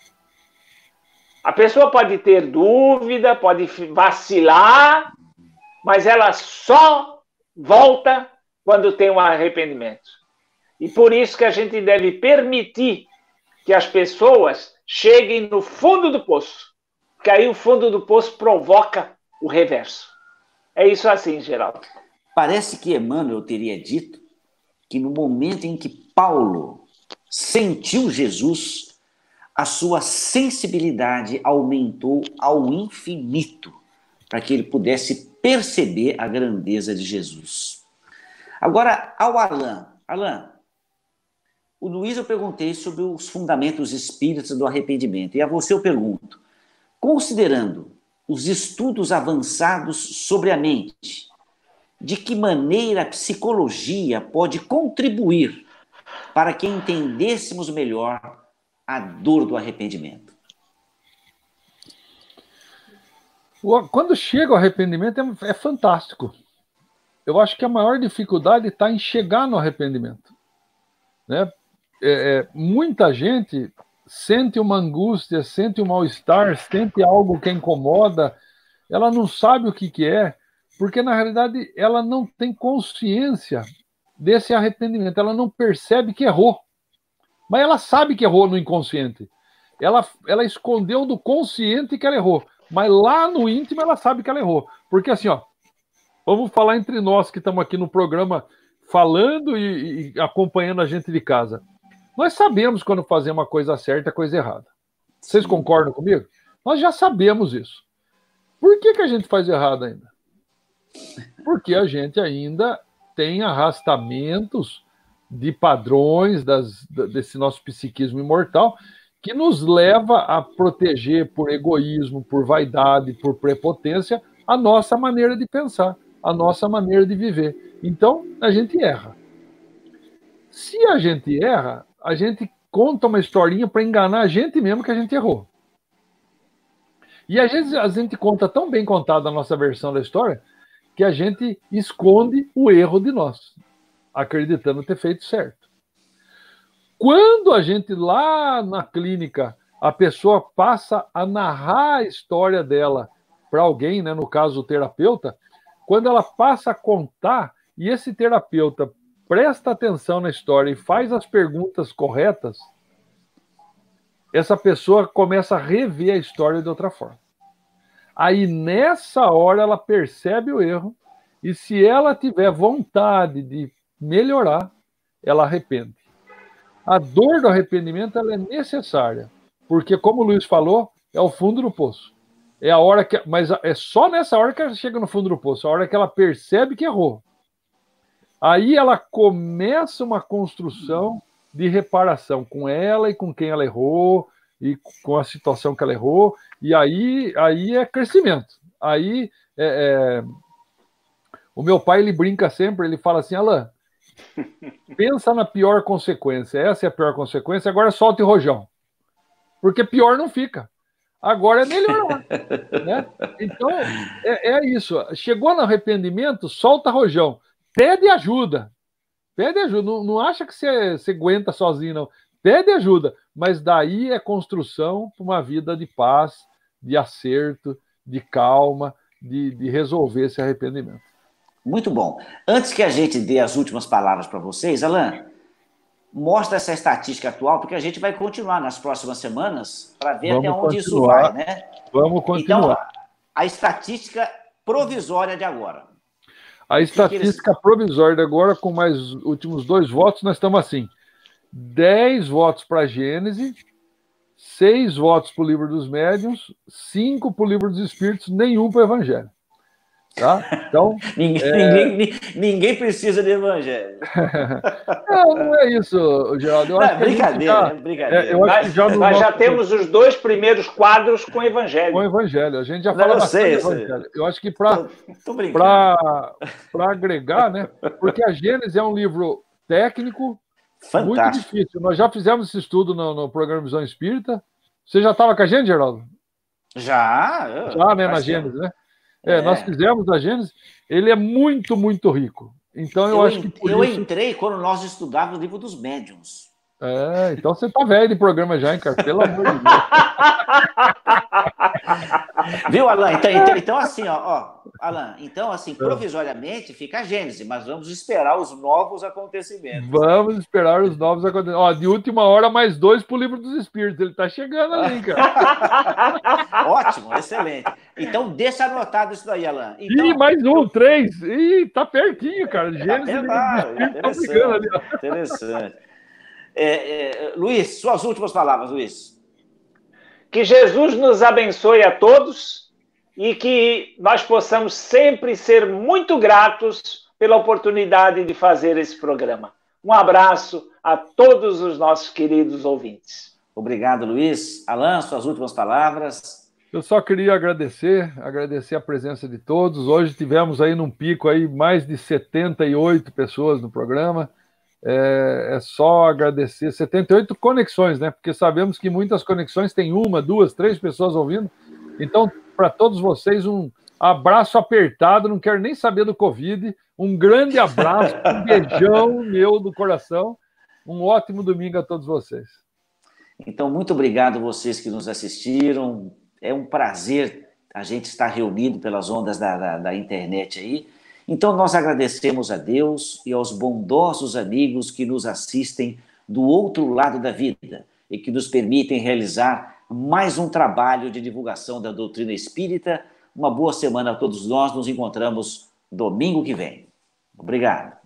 A pessoa pode ter dúvida, pode vacilar, mas ela só volta quando tem um arrependimento. E por isso que a gente deve permitir que as pessoas cheguem no fundo do poço. Porque aí o fundo do poço provoca o reverso. É isso assim, Geraldo. Parece que Emmanuel teria dito que no momento em que Paulo sentiu Jesus, a sua sensibilidade aumentou ao infinito, para que ele pudesse perceber a grandeza de Jesus. Agora, ao Alain, o Luiz eu perguntei sobre os fundamentos espíritas do arrependimento, e a você eu pergunto, considerando os estudos avançados sobre a mente, de que maneira a psicologia pode contribuir para que entendêssemos melhor a dor do arrependimento? Quando chega o arrependimento é fantástico. Eu acho que a maior dificuldade está em chegar no arrependimento, né? Muita gente sente uma angústia, sente um mal-estar, sente algo que incomoda, ela não sabe o que é, porque na realidade ela não tem consciência desse arrependimento, ela não percebe que errou, mas ela sabe que errou no inconsciente, ela escondeu do consciente que ela errou, mas lá no íntimo ela sabe que ela errou, porque assim, ó, vamos falar entre nós que estamos aqui no programa falando e acompanhando a gente de casa. Nós sabemos quando fazer uma coisa certa e coisa errada. Vocês concordam comigo? Nós já sabemos isso. Por que a gente faz errado ainda? Porque a gente ainda tem arrastamentos de padrões desse nosso psiquismo imortal que nos leva a proteger por egoísmo, por vaidade, por prepotência, a nossa maneira de pensar, a nossa maneira de viver. Então, a gente erra. Se a gente erra, a gente conta uma historinha para enganar a gente mesmo que a gente errou. E às vezes a gente conta tão bem contada a nossa versão da história que a gente esconde o erro de nós, acreditando ter feito certo. Quando a gente lá na clínica, a pessoa passa a narrar a história dela para alguém, né, no caso o terapeuta, quando ela passa a contar e esse terapeuta presta atenção na história e faz as perguntas corretas, essa pessoa começa a rever a história de outra forma. Aí, nessa hora, ela percebe o erro e, se ela tiver vontade de melhorar, ela arrepende. A dor do arrependimento ela é necessária, porque, como o Luiz falou, é o fundo do poço. É a hora que, mas é só nessa hora que ela chega no fundo do poço, a hora que ela percebe que errou. Aí ela começa uma construção de reparação com ela e com quem ela errou, e com a situação que ela errou, e aí é crescimento. Aí o meu pai, ele brinca sempre, ele fala assim, Alain, pensa na pior consequência, essa é a pior consequência, agora solte o rojão, porque pior não fica, agora é melhor, né? Então, é isso, chegou no arrependimento, solta rojão, pede ajuda, não acha que você aguenta sozinho, não, pede ajuda, mas daí é construção para uma vida de paz, de acerto, de calma, de resolver esse arrependimento. Muito bom. Antes que a gente dê as últimas palavras para vocês, Alain, mostra essa estatística atual, porque a gente vai continuar nas próximas semanas para ver até onde isso vai, né? Vamos continuar. Então, a estatística provisória de agora. A estatística provisória de agora, com mais últimos 2 votos, nós estamos assim, 10 votos para a Gênese, 6 votos para o Livro dos Médiuns, 5 para o Livro dos Espíritos, nenhum para o Evangelho. Tá? Então, ninguém precisa de Evangelho. Não é isso, Geraldo. Eu acho brincadeira, brincadeira. Nós já temos os 2 primeiros quadros com Evangelho. Com Evangelho. A gente já fala bastante de Evangelho. Eu acho que para agregar, né? Porque a Gênese é um livro técnico, fantástico, muito difícil. Nós já fizemos esse estudo no programa Visão Espírita. Você já estava com a gente, Geraldo? Já, né? Na Gênese, né? Nós fizemos a Gênese. Ele é muito, muito rico. Então, eu acho que eu entrei quando nós estudávamos o Livro dos Médiuns. Então você tá velho de programa já, hein, cara? Pelo amor de Deus. Viu, Alan? Então assim, Alan, então assim, provisoriamente fica a Gênese, mas vamos esperar os novos acontecimentos. Vamos esperar os novos acontecimentos. Ó, de última hora, mais 2 pro Livro dos Espíritos. Ele tá chegando ali, cara. Ótimo, excelente. Então, deixa anotado isso daí, Alan. Então, mais 3. Ih, tá pertinho, cara. Gênesis, interessante. Interessante. Luiz, suas últimas palavras, Luiz. Que Jesus nos abençoe a todos e que nós possamos sempre ser muito gratos pela oportunidade de fazer esse programa. Um abraço a todos os nossos queridos ouvintes. Obrigado, Luiz. Alan, suas últimas palavras. Eu só queria agradecer a presença de todos. Hoje tivemos aí num pico aí mais de 78 pessoas no programa. É só agradecer, 78 conexões, né? Porque sabemos que muitas conexões tem 1, 2, 3 pessoas ouvindo. Então, para todos vocês, um abraço apertado, não quero nem saber do Covid, um grande abraço, um beijão meu do coração, um ótimo domingo a todos vocês. Então, muito obrigado a vocês que nos assistiram, é um prazer a gente estar reunido pelas ondas da internet aí. Então, nós agradecemos a Deus e aos bondosos amigos que nos assistem do outro lado da vida e que nos permitem realizar mais um trabalho de divulgação da doutrina espírita. Uma boa semana a todos nós. Nos encontramos domingo que vem. Obrigado.